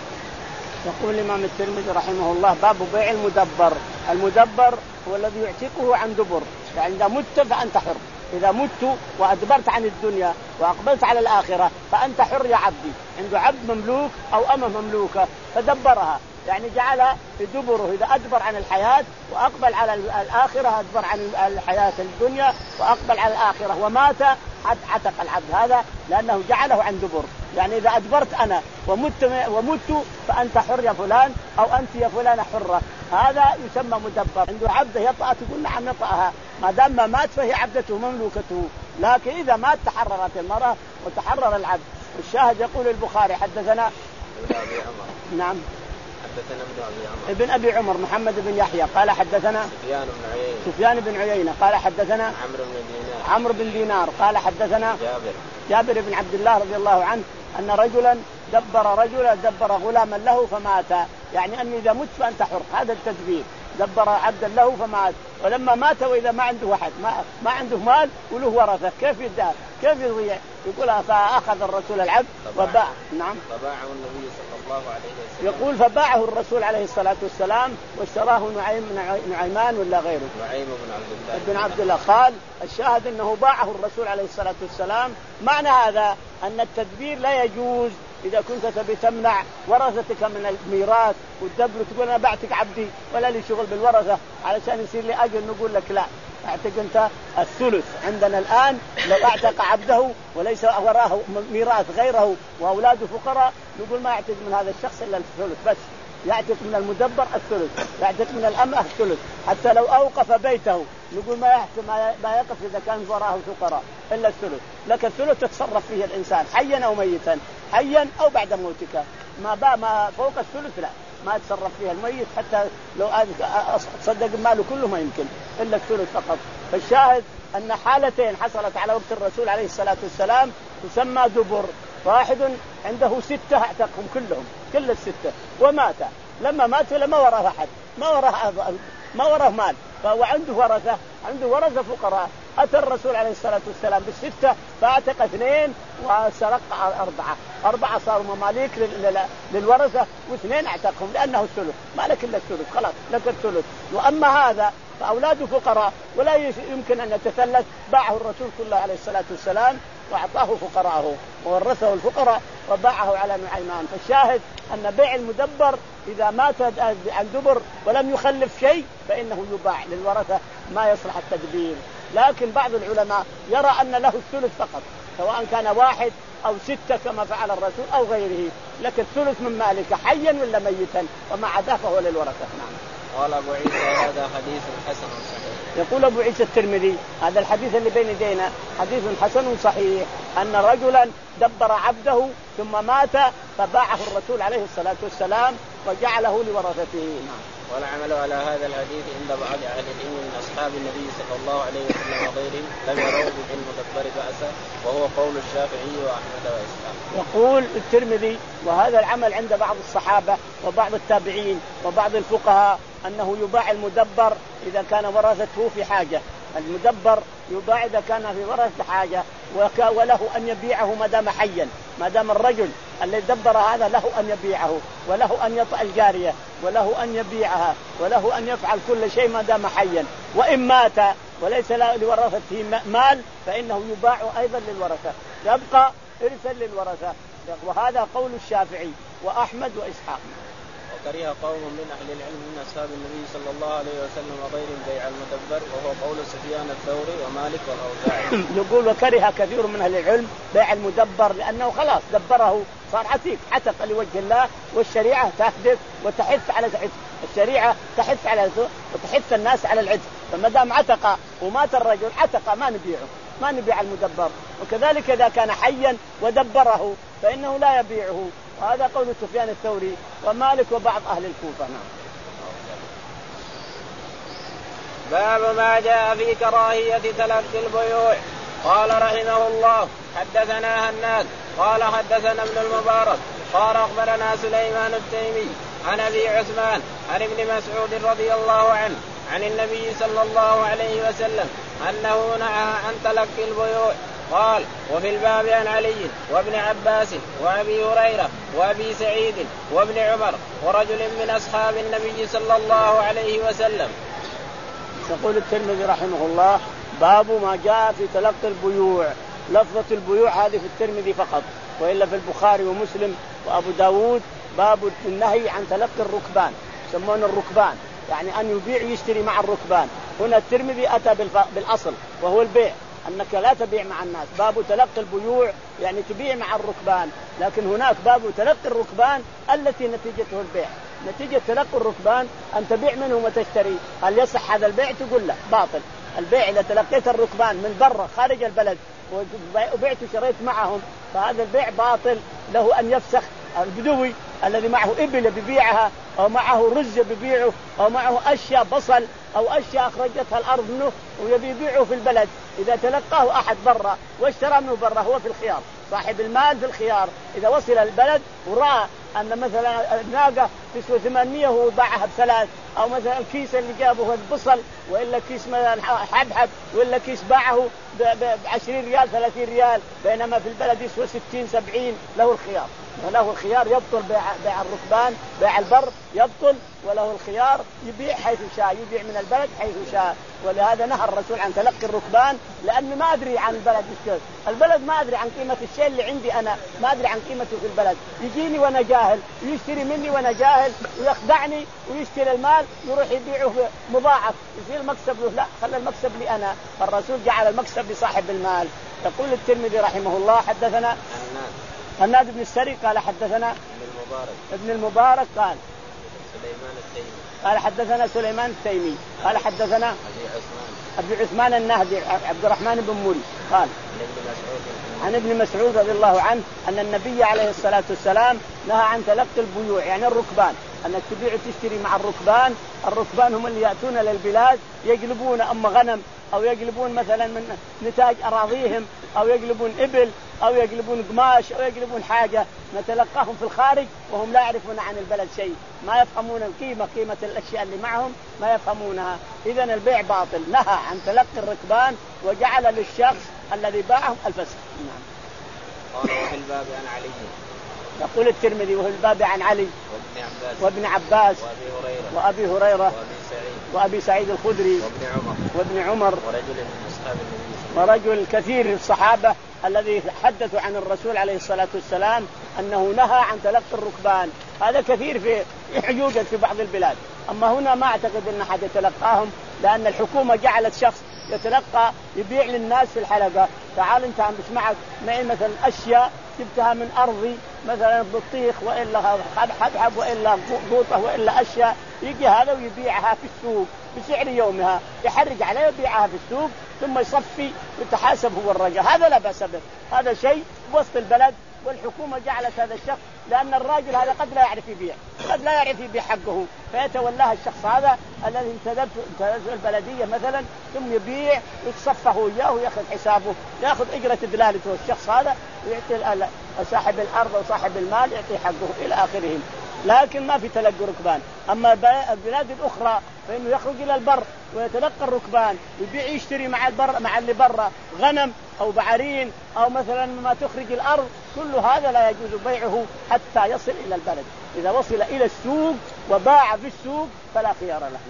يقول الإمام الترمذي رحمه الله باب بيع المدبر. المدبر هو الذي يعتقه عن دبر، يعني إذا مت فأنت حر، إذا مت وأدبرت عن الدنيا وأقبلت على الآخرة فأنت حر يا عبدي. عنده عبد مملوك أو أمة مملوكة فدبرها، يعني جعل دبره إذا أدبر عن الحياة وأقبل على الآخرة، أدبر عن الحياة الدنيا وأقبل على الآخرة ومات عتق العبد هذا لأنه جعله عن دبر. يعني إذا أدبرت أنا ومت, ومت فأنت حر يا فلان أو أنت يا فلانة حرة، هذا يسمى مدبر. عنده عبده يطأ تقول نعم يطأها، ما دام ما مات فهي عبدته مملوكته. لكن إذا مات تحررت المرأة وتحرر العبد. الشاهد يقول البخاري حدثنا ابن أبي عمر. نعم حدثنا ابن أبي عمر ابن أبي عمر محمد بن يحيى قال حدثنا سفيان بن عيينة سفيان بن عيينة قال حدثنا عمرو بن دينار عمرو بن دينار قال حدثنا جابر جابر بن عبد الله رضي الله عنه أن رجلا دبر رجلا دبر غلاما له فمات، يعني أن إذا مت فأنت حر، هذا التدبير. دبر عبدا له فمات، ولما مات وإذا ما عنده واحد ما, ما عنده مال وله ورثة كيف يدار كيف يضيع؟ يقول فأخذ الرسول العبد وباع. نعم فباعه النبي صلى الله عليه وسلم. يقول فباعه الرسول عليه الصلاة والسلام واشتراه نعيم نعيمان ولا غيره نعيم بن عبد الله بن عبد الله. قال الشاهد أنه باعه الرسول عليه الصلاة والسلام. معنى هذا أن التدبير لا يجوز إذا كنت تبي تمنع ورثتك من الميراث وتدبر تقول أنا بعتك عبدي ولا لي شغل بالورثة علشان يصير لي أجل، نقول لك لا، اعتق أنت الثلث. عندنا الآن لو اعتق عبده وليس وراه ميراث غيره وأولاده فقراء نقول ما يعتق من هذا الشخص إلا الثلث بس، يعتق من المدبر الثلث، يعتق من الأمة الثلث. حتى لو أوقف بيته نقول ما يحتم ما يقف إذا كان وراه فقراء إلا الثلث. لك الثلث تتصرف فيه الإنسان حيا أو ميتا، حيا أو بعد موتك، ما با ما فوق الثلث لا ما يتصرف فيها الميت، حتى لو صدق ماله كله ما يمكن إلا الثلث فقط. فالشاهد أن حالتين حصلت على وقت الرسول عليه الصلاة والسلام تسمى دبر. واحد عنده ستة اعتقهم كلهم كل الستة ومات، لما مات ولا ما وراه أحد، ما وراه ما وراه مال، فهو عنده ورثة عنده ورثة فقراء. أتى الرسول عليه الصلاة والسلام بالستة فاعتق اثنين وسرق أربعة، أربعة صاروا مماليك للورثة واثنين اعتقهم لأنه الثلث، ما لك إلا الثلث خلاص لك الثلث. وأما هذا فأولاده فقراء ولا يمكن أن يتثلث، باعه الرسول كله عليه الصلاة والسلام وأعطاه فقراءه وورثه الفقراء وباعه على نعيمان. فالشاهد أن بيع المدبر إذا مات عن دبر ولم يخلف شيء فإنه يباع للورثة ما يصلح التدبير. لكن بعض العلماء يرى أن له الثلث فقط سواء كان واحد أو ستة كما فعل الرسول أو غيره، لك الثلث من مالك حيا ولا ميتا وما عداه فهو للورثة. نعم. قال أبو عيسى هذا حديث حسن صحيح. يقول أبو عيسى الترمذي هذا الحديث اللي بين يدينا حديث حسن صحيح أن رجلا دبر عبده ثم مات فباعه الرسول عليه الصلاة والسلام وجعله لورثته. نعم. والعمل على هذا الحديث عند بعض أهل العلم من أصحاب النبي صلى الله عليه وسلم وغيرهم لم يروا بالمدبر بأسا وهو قول الشافعي وأحمد وإسحاق. يقول الترمذي وهذا العمل عند بعض الصحابة وبعض التابعين وبعض الفقهاء أنه يباع المدبر إذا كان ورثته في حاجة. المدبر يباع إذا كان في ورثة حاجة وله أن يبيعه ما دام حيا، ما دام الرجل الذي دبر هذا له أن يبيعه وله أن يطأ الجارية وله أن يبيعها وله أن يفعل كل شيء ما دام حيا. وإن مات وليس لورثته مال فإنه يباع أيضا للورثة، يبقى إرثا للورثة. وهذا قول الشافعي وأحمد وإسحاق. وكره قوم من أهل العلم من أصحاب النبي صلى الله عليه وسلم وغيرهم بيع المدبر وهو قول سفيان الثوري ومالك والأوزاعي. يقول وكره كثير من أهل العلم بيع المدبر لأنه خلاص دبره صار عتيق عتق لوجه الله، والشريعة تهدف وتحث على العتق، الشريعة تحث على وتحث الناس على العتق، فما دام عتق ومات الرجل عتق ما نبيعه ما نبيع المدبر. وكذلك إذا كان حيا ودبره فإنه لا يبيعه، وهذا قول سفيان الثوري ومالك وبعض أهل الكوفة. نعم. باب ما جاء في كراهية تلقي البيوع. قال رحمه الله حدثنا هناد قال حدثنا ابن المبارك قال أخبرنا سليمان التيمي عن أبي عثمان عن ابن مسعود رضي الله عنه عن النبي صلى الله عليه وسلم أنه نهى عن تلقي البيوع. قال وفي الباب عن علي وابن عباس وأبي هريرة وأبي سعيد وابن عمر ورجل من أصحاب النبي صلى الله عليه وسلم. يقول الترمذي رحمه الله باب ما جاء في تلقي البيوع. لفظة البيوع هذه في الترمذي فقط، وإلا في البخاري ومسلم وأبو داود باب النهي عن تلقي الركبان، يسمونه الركبان يعني أن يبيع يشتري مع الركبان. هنا الترمذي أتى بالأصل وهو البيع، أنك لا تبيع مع الناس. باب تلقي البيوع يعني تبيع مع الركبان، لكن هناك باب تلقي الركبان التي نتيجته البيع. نتيجة تلقي الركبان أن تبيع منهم وتشتري. هل يصح هذا البيع؟ تقول لا باطل البيع. إذا تلقيت الركبان من برا خارج البلد وبعت وشريت معهم فهذا البيع باطل. له أن يفسخ البدوي الذي معه إبل ببيعها أو معه رز ببيعه أو معه أشياء بصل أو أشياء أخرجتها الأرض منه ويبي يبيعه في البلد. إذا تلقاه أحد برا واشترى منه برا هو في الخيار، صاحب المال في الخيار. إذا وصل البلد ورأى أن مثلا الناقة تسوى ثمانمية وهو باعها بثلاث، أو مثلا الكيس اللي جابه البصل وإلا كيس مثلا حبحب وإلا كيس باعه بعشرين ريال ثلاثين ريال بينما في البلد يسوى ستين سبعين، له الخيار. وله الخيار يبطل بيع, بيع الركبان، بيع البر يبطل، وله الخيار يبيع حيث شاء، يبيع من البلد حيث شاء. ولهذا نهى الرسول عن تلقي الركبان، لأني ما أدري عن البلد الشيء. البلد ما أدري عن قيمة الشيء اللي عندي أنا، ما أدري عن قيمته في البلد. يجيني وأنا جاهل ويشتري مني وأنا جاهل ويخدعني ويشتري المال يروح يبيعه مضاعف يصير المكسب له. لا، خلى المكسب لي أنا. الرسول جعل المكسب لصاحب المال. يقول الترمذي رحمه الله حدثنا هناد بن السري قال حدثنا ابن المبارك ابن المبارك قال سليمان التيمي قال حدثنا سليمان التيمي قال حدثنا أبي عثمان أبي عثمان النهدي عبد الرحمن بن موري قال عن ابن مسعود رضي الله عنه أن النبي عليه الصلاة والسلام نهى عن تلقي البيوع يعني الركبان، أنك تبيع وتشتري مع الركبان. الركبان هم اللي يأتون للبلاد يقلبون أما غنم أو يقلبون مثلا من نتاج أراضيهم أو يقلبون إبل أو يقلبون قماش أو يقلبون حاجة، نتلقاهم في الخارج وهم لا يعرفون عن البلد شيء، ما يفهمون القيمة قيمة الأشياء اللي معهم ما يفهمونها. إذن البيع باطل. نهى عن تلقي الركبان وجعل للشخص الذي باعهم الفسخ. نعم. قال وفي الباب عن علي. يقول الترمذي وفي الباب عن علي وابن عباس, وابن عباس وأبي هريرة, وأبي هريرة وأبي سعيد, وأبي سعيد الخدري وابن عمر, وابن عمر ورجل من أصحاب النبي ورجل كثير من الصحابة الذي حدثوا عن الرسول عليه الصلاة والسلام أنه نهى عن تلقي الركبان. هذا كثير في يوجد في بعض البلاد، أما هنا ما أعتقد أن أحد يتلقاهم، لأن الحكومة جعلت شخص يتلقى يبيع للناس في الحلقة. تعال أنت عم بسمعك معي مثلا أشياء جبتها من أرضي مثلا بطيخ وإلا حبحب وإلا قوطة وإلا أشياء، يجي هذا ويبيعها في السوق بسعر يومها، يحرج عليه ويبيعها في السوق ثم يصفي ويتحاسب هو الرجل. هذا لا بأس به، هذا شيء وسط البلد، والحكومة جعلت هذا الشخص لأن الراجل هذا قد لا يعرف يبيع، قد لا يعرف يبيع حقه، فيتولاها الشخص هذا الذي انتدب البلدية مثلا ثم يبيع ويتصفه إياه ويأخذ حسابه، يأخذ أجرة دلالته الشخص هذا ويعطي صاحب الأرض وصاحب المال يعطي حقه إلى آخره. لكن ما في تلقي ركبان. أما البلاد الأخرى فإنه يخرج إلى البر ويتلقى الركبان ويبيع يشتري مع البر مع اللي برا غنم أو بعرين أو مثلا ما تخرج الأرض، كل هذا لا يجوز بيعه حتى يصل إلى البلد. إذا وصل إلى السوق وباع في السوق فلا خيار له.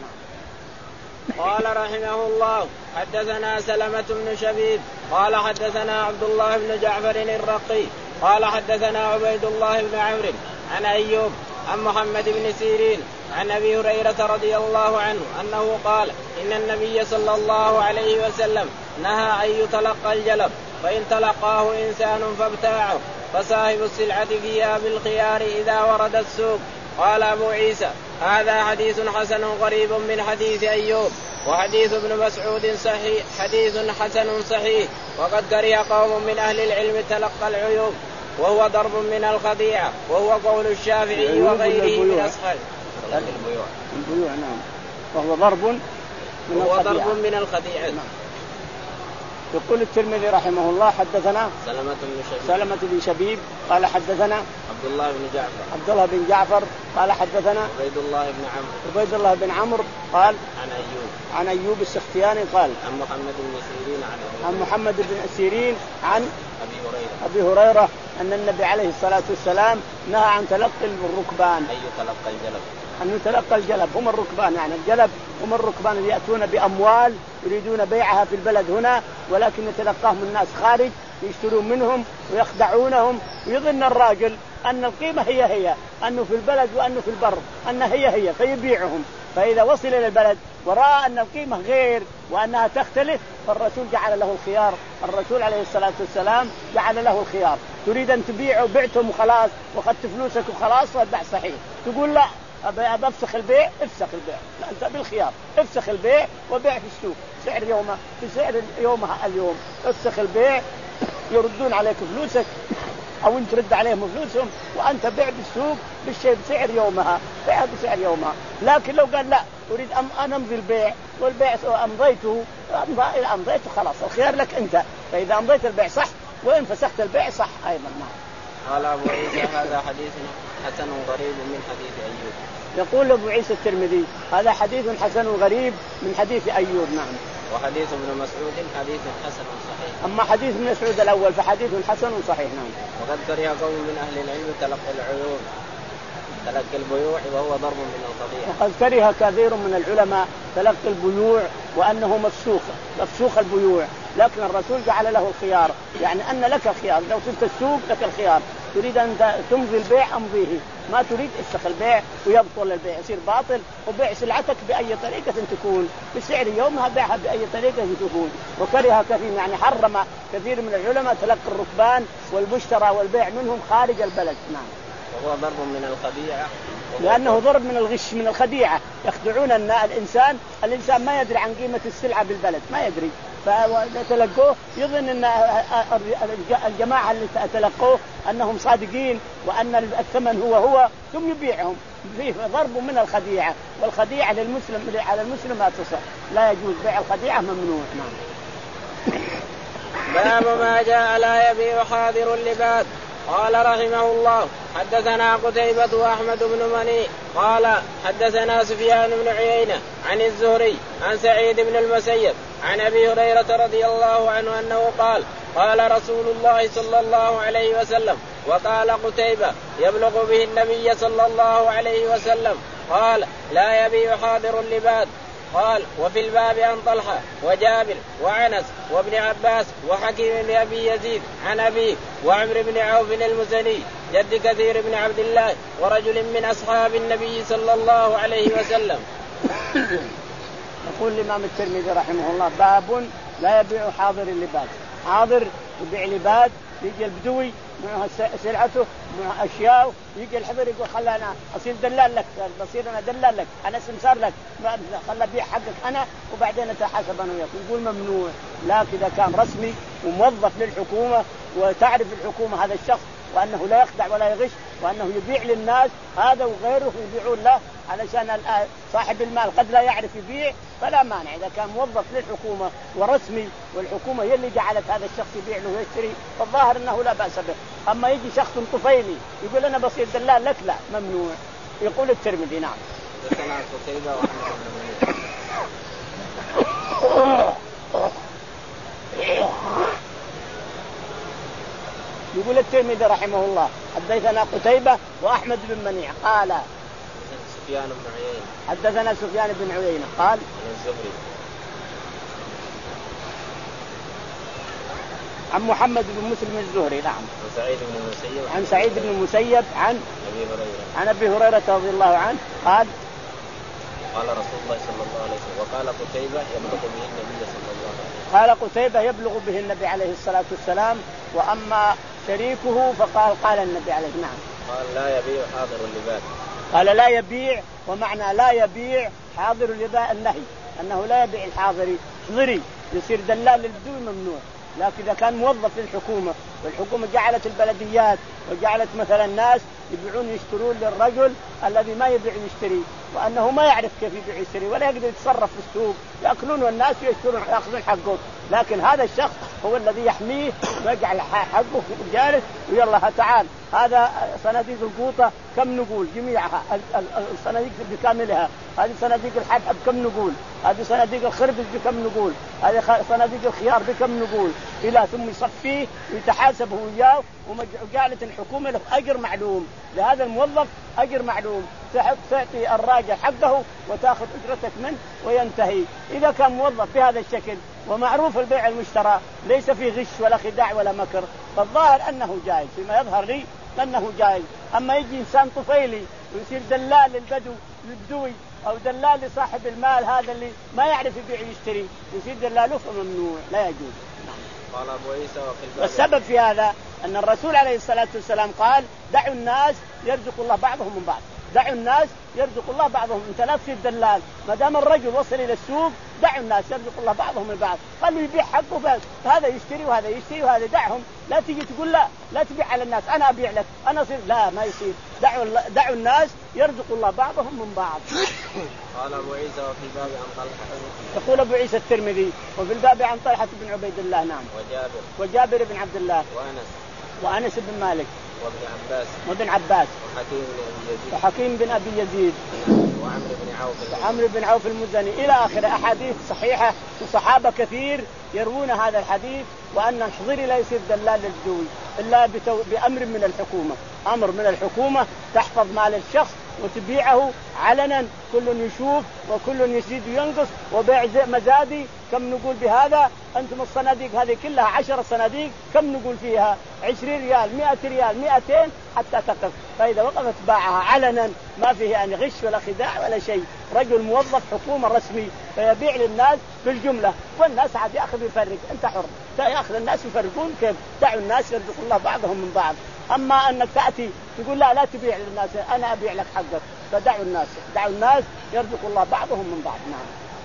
قال رحمه الله حدثنا سلمة بن شبيب قال حدثنا عبد الله بن جعفر الرقي قال حدثنا عبيد الله بن عمرو عن أيوب عن محمد بن سيرين عن أبي هريرة رضي الله عنه أنه قال إن النبي صلى الله عليه وسلم نهى أن يتلقى الجلب فإن تلقاه إنسان فابتاعه فصاحب السلعة فيها بالخيار إذا ورد السوق. قال أبو عيسى هذا حديث حسن غريب من حديث أيوب وحديث ابن مسعود صحيح حديث حسن صحيح. وقد كره قوم من أهل العلم تلقى العيوب وهو ضرب من الخديعة وهو قول الشافعي وغيره من أصحاب البيوع. البيوع نعم وهو ضرب من وهو الخديعة. ضرب من الخديعة. نعم. يقول الترمذي رحمه الله حدثنا سلمة بن شبيب سلمة بن شبيب قال حدثنا عبد الله بن جعفر عبد الله بن جعفر قال حدثنا عبيد الله بن عمرو عبيد الله بن عمرو قال عن أيوب عن أيوب السختياني قال عن محمد بن سيرين عن أبي عن محمد بن سيرين عن أبي هريرة أبي هريرة أن النبي عليه الصلاة والسلام نهى عن تلقي الركبان أي يتلقى الجلب أن يتلقى الجلب هم الركبان يعني الجلب هم الركبان اللي يأتون بأموال يريدون بيعها في البلد هنا ولكن يتلقاهم الناس خارج يشترون منهم ويخدعونهم ويظن الراجل أن القيمة هي هي أنه في البلد وأنه في البر أنها هي هي فيبيعهم. فإذا وصل إلى البلد ورأى أن القيمة غير وأنها تختلف فالرسول جعل له الخيار. الرسول عليه الصلاة والسلام جعل له الخيار تريد أن تبيع وبعتهم وخلاص وأخذت فلوسك وخلاص والبيع صحيح تقول لا أبي أفسخ البيع افسخ البيع لا أنت بالخيار افسخ البيع وبيع في السوق سعر يومه في سعر يومها اليوم افسخ البيع يردون عليك فلوسك أو أنت ترد عليهم فلوسهم وأنت بيع بالسوق بالشيء بسعر يومها بيع بسعر يومها. لكن لو قال لا أريد أن أمضي البيع والبيع أمضيته إذا أمضيته خلاص الخيار لك أنت فإذا أمضيت البيع صح وإن فسخت البيع صح أيضا. قال أبو عيسى هذا حديث حسن غريب من حديث أيوب. يقول أبو عيسى الترمذي هذا حديث حسن غريب من حديث أيوب. نعم. وحديث ابن مسعود حديث حسن صحيح. أما حديث ابن مسعود الأول فحديث حسن صحيح. نعم. وقد كره قوم من أهل العلم تلقى العيوب تلقى البيوع وهو ضرب من الخديعة. وقد كره كثير من العلماء تلقى البيوع وأنه مفسوخ مفسوخ البيوع لكن الرسول جعل له الخيار يعني أن لك الخيار لو صرت السوق لك الخيار تريد أن تمضي البيع أمضيه ما تريد افسخ البيع ويبطل البيع يصير باطل وبيع سلعتك بأي طريقة تكون بسعر يومها بيعها بأي طريقة تكون. وكره كثير يعني حرم كثير من العلماء تلقى الركبان والمشترى والبيع منهم خارج البلد. نعم. وهو ضرب من الخديعة لأنه ضرب من الغش من الخديعة يخدعون الإنسان الإنسان ما يدري عن قيمة السلعة بالبلد ما يدري فتلقوه يظن أن الجماعة اللي تلقوه أنهم صادقين وأن الثمن هو هو ثم يبيعهم فيه ضرب من الخديعة. والخديعة للمسلم على المسلم ما تصح لا يجوز بيع الخديعة ممنوع. نعم. باب ما جاء لا يبيع حاضر اللباد. قال رحمه الله حدثنا قتيبة وأحمد بن مني قال حدثنا سفيان بن عيينة عن الزهري عن سعيد بن المسيب عن أبي هريرة رضي الله عنه أنه قال قال رسول الله صلى الله عليه وسلم وقال قتيبة يبلغ به النبي صلى الله عليه وسلم قال لا يبيع حاضر اللباد. قال وفي الباب عن طلحة وجابر وعنس وابن عباس وحكيم بن أبي يزيد عن أبيه وعمر بن عوف المزني جد كثير بن عبد الله ورجل من أصحاب النبي صلى الله عليه وسلم. يقول الإمام الترمذي رحمه الله باب لا يبيع حاضر اللباد. حاضر يبيع لباد يجي البدوي معها سلعته معها أشياء يجي الحضر يقول خلانا أصير دلال لك بصير أنا دلال لك أنا سمسار لك خلا بيع حقك أنا وبعدين أتحاسب أنا وياك. يقول ممنوع. لا إذا كان رسمي وموظف للحكومة وتعرف الحكومة هذا الشخص وأنه لا يخدع ولا يغش وأنه يبيع للناس هذا وغيره يبيعون له علشان صاحب المال قد لا يعرف يبيع فلا مانع. إذا كان موظف للحكومة ورسمي والحكومة هي اللي جعلت هذا الشخص يبيع له ويشتري فالظاهر أنه لا بأس به. أما يجي شخص طفيلي يقول أنا بصير دلال لك لا ممنوع. يقول الترمذي نعم. يقول الترمذي رحمه الله حدثنا قتيبة وأحمد بن منيع قال سفيان بن عيينة حدثنا سفيان بن عيينة قال عن الزهري عن محمد بن مسلم الزهري. نعم. عن سعيد بن المسيب. عن سعيد بن المسيب عن أبي هريرة. عن أبي هريرة رضي الله عنه قال قال رسول الله صلى الله عليه وسلم وقال قتيبة يبلغ به النبي صلى الله عليه وسلم. قال قتيبة يبلغ به النبي عليه الصلاة والسلام. وأما شريكه فقال قال النبي عليه نعم. قال لا يبيع حاضر اللباس. قال لا يبيع، ومعنى لا يبيع حاضر اللباس النهي أنه لا يبيع الحاضري حضري يصير دلال للبدو ممنوع. لكن إذا كان موظف للحكومة والحكومة جعلت البلديات وجعلت مثلا الناس يبيعون يشترون للرجل الذي ما يبيع يشتري وأنه ما يعرف كيف يبيع يشتري ولا يقدر يتصرف في السوق يأكلون والناس يشترون يأخذون حقه، لكن هذا الشخص هو الذي يحميه ويجعل حقه جالس ويلا تعال هذا صناديق القوطة كم نقول جميعها الصناديق بكاملها، هذه صناديق الحبحب كم نقول، هذه صناديق الخربز بكم نقول، هذه صناديق الخيار بكم نقول، إلى ثم يصفيه ويتحاسبه وياه وجعلت الحكومة له أجر معلوم لهذا الموظف أجر معلوم تعطي الراجل حقه وتأخذ أجرتك منه وينتهي. إذا كان موظف بهذا الشكل ومعروف البيع المشترى ليس فيه غش ولا خداع ولا مكر فالظاهر أنه جائز فيما يظهر لي أنه جائز. أما يجي إنسان طفيلي ويصير دلال للبدو للبدوي أو دلال لصاحب المال هذا اللي ما يعرف يبيع يشتري يصير دلاله فممنوع لا يجوز. قال أبو عيسى والسبب في هذا أن الرسول عليه الصلاة والسلام قال دعوا الناس يرزق الله بعضهم من بعض، دعوا الناس يرزق الله بعضهم. انت لا تصير دلال ما دام الرجل وصل الى السوق دعوا الناس يرزق الله بعضهم من بعض، خلوا يبيع حقه بس هذا يشتري وهذا يشتري وهذا دعهم. لا تيجي تقول لا لا تبيع على الناس انا ابيع لك انا اصير لا ما يصير. دعوا دعوا الناس يرزق الله بعضهم من بعض. قال ابو عيسى وفي الباب عن طلحه يقول ابو عيسى الترمذي وفي الباب عن طلحه بن عبيد الله نعم وجابر وجابر بن عبد الله وانس وانس بن مالك وابن عباس وابن عباس وحكيم بن ابي يزيد وحكيم بن ابي يزيد وعمرو بن عوف وعمرو بن عوف المزني الى اخر احاديث صحيحه وصحابه كثير يروون هذا الحديث وان الحضري لا يصير دلال للبدوي الا بتو... بامر من الحكومه، امر من الحكومه تحفظ مال الشخص وتبيعه علنا كل يشوف وكل يزيد وينقص وبيع مزادي كم نقول بهذا. أنتم الصناديق هذه كلها عشر صناديق كم نقول فيها عشرين ريال مئة ريال مئتين حتى تقف، فإذا وقفت باعها علنا ما فيه يعني غش ولا خداع ولا شيء. رجل موظف حكومة رسمي فيبيع للناس بالجملة والناس عاد يأخذ يفرق أنت حر يأخذ الناس يفرقون كيف. دعوا الناس يرزق الله بعضهم من بعض. أما أنك تأتي تقول لا لا تبيع للناس أنا أبيع لك حقك فدعوا الناس دعوا الناس يرزق الله بعضهم من بعض. نعم.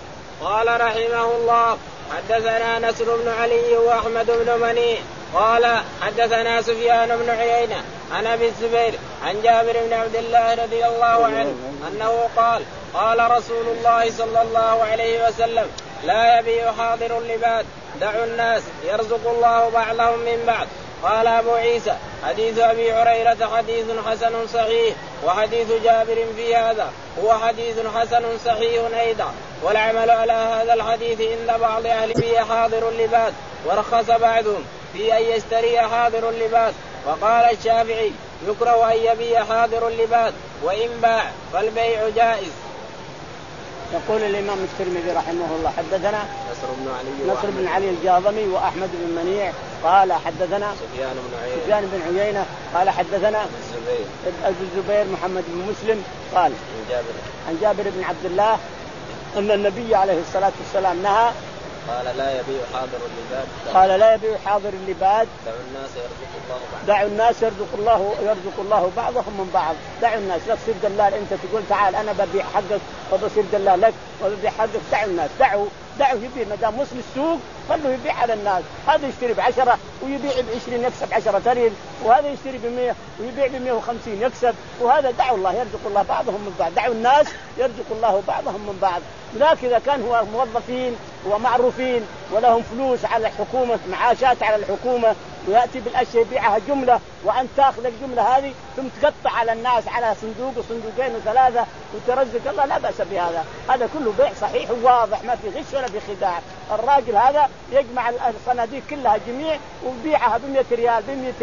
قال رحمه الله حدثنا نصر بن علي وأحمد بن مني قال حدثنا سفيان بن عيينة عن أبي الزبير عن جابر بن عبد الله رضي الله عنه أنه قال قال رسول الله صلى الله عليه وسلم لا يبيع حاضر اللباد دعوا الناس يرزق الله بعضهم من بعض. قال أبو عيسى حديث أبي هريرة حديث حسن صحيح وحديث جابر في هذا هو حديث حسن صحيح أيضا والعمل على هذا الحديث عند بعض أهل بيع حاضر اللباس ورخص بعضهم في أن يشتري حاضر اللباس. وقال الشافعي يكره أن يبيع حاضر اللباس وإن باع فالبيع جائز. يقول الإمام الترمذي رحمه الله حدثنا نصر بن علي نصر بن علي الجاضمي وأحمد بن منيع قال حدثنا سفيان بن عيينة سفيان بن عيينة قال حدثنا الزبير أبو الزبير محمد بن مسلم قال عن جابر عن جابر بن عبد الله أن النبي عليه الصلاة والسلام نهى قال لا يبيع حاضر اللباد قال لا يبيع حاضر اللباد دعوا الناس يرزق الله بعضهم دعوا الناس يرزق الله يرزق الله بعضهم من بعض. دعوا الناس لا تصير دلال انت تقول تعال انا ببيع حقك وبصير دلال لك وببيع حقك. دعوا الناس دعوا دعوا يبيع ما دام وصل السوق خلوا يبيع على الناس. هذا يشتري بعشرة ويبيع بعشرين يكسب عشرة ترين وهذا يشتري بمية ويبيع بمية وخمسين يكسب وهذا. دعوا الله يرزق الله بعضهم من بعض. دعوا الناس يرزق الله بعضهم من بعض. لكن إذا كان هو موظفين ومعروفين ولهم فلوس على الحكومة معاشات على الحكومة ويأتي بالأشياء يبيعها جملة وأن تأخذ الجملة هذه ثم تقطع على الناس على صندوق وصندوقين وثلاثة وترزق الله لا بأس بهذا. هذا كله بيع صحيح وواضح ما في غش ولا في خداع. الراجل هذا يجمع الصناديق كلها جميع ويبيعها بمئة ريال بمئتين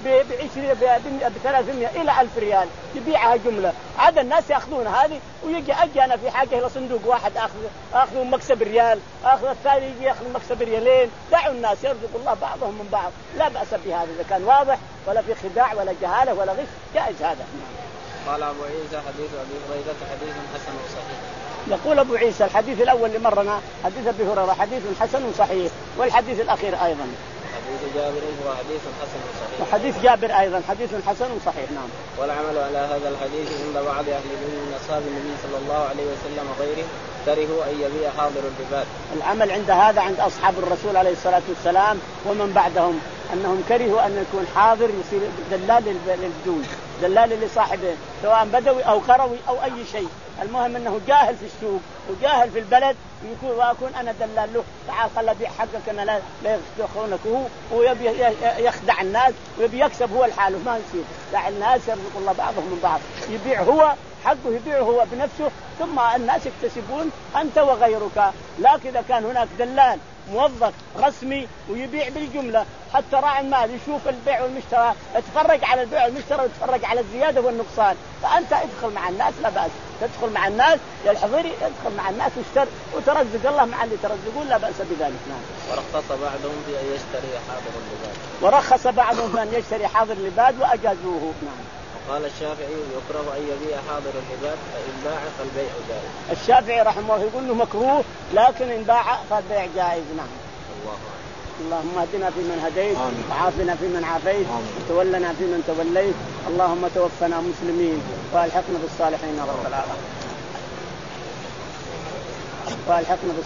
بعشرين بثلاثمائة إلى ألف ريال يبيعها جملة. عاد الناس يأخذون هذه ويجي أجي أنا في حاجة إلى صندوق واحد أخذ أخذ مكسب ريال، أخذ الثاني يجي يأخذ مكسب ريالين. دعوا الناس يرزق الله بعضهم من بعض، لا بأس بهذا إذا كان واضح ولا في خداع ولا جهالة ولا غش، جائز هذا. قال أبو عيسى حديث أبي هريرة حديث حسن وصحيح. يقول أبو عيسى الحديث الأول اللي مرنا حديث أبي هريرة حديث حسن صحيح، والحديث الأخير أيضا حديث جابر هو حديث حسن صحيح، وحديث جابر أيضا حديث حسن صحيح. نعم. والعمل على هذا الحديث عند بعض أهل العلم من أصحاب النبي صلى الله عليه وسلم وغيره كرهوا أن يبيع حاضر العباد. العمل عند هذا عند أصحاب الرسول عليه الصلاة والسلام ومن بعدهم أنهم كرهوا أن يكون حاضر يصير دلال للبدوي، دلال لصاحبه سواء بدوي أو قروي أو أي شيء، المهم أنه جاهل في السوق وجاهل في البلد ويكون وأكون أنا دلال له، تعال خل بيع حقك أنا لا لا يخونك هو ويبي يخدع الناس ويبي يكسب هو الحال، ما يصير. دع الناس يرزق الله بعضهم من بعض، يبيع هو حقه يبيعه هو بنفسه ثم الناس يكتسبون أنت وغيرك. لكن إذا كان هناك دلال موظف رسمي ويبيع بالجملة حتى راعي المال يشوف البيع والمشترى، يتفرج على البيع والمشترى ويتفرج على الزيادة والنقصان، فأنت ادخل مع الناس لا بأس، تدخل مع الناس يا الحضيري ادخل مع الناس واشتر وترزق الله مع اللي ترزقون لا بأس بذلك. نعم. ورخص بعضهم في أن يشتري حاضر اللباد. ورخص بعضهم في أن يشتري حاضر اللباد وأجازوه. نعم. قال الشافعي يكره أن يبيع حاضر العباد فإن باع فالبيع جائز. الشافعي رحمه الله يقول له مكروه لكن إن باع فالبيع جائز. نعم. الله اللهم اهدنا فيمن هديت وعافنا فيمن عافيت وتولنا فيمن توليت، اللهم توفنا مسلمين والحقنا بالصالحين رب العالمين والحقنا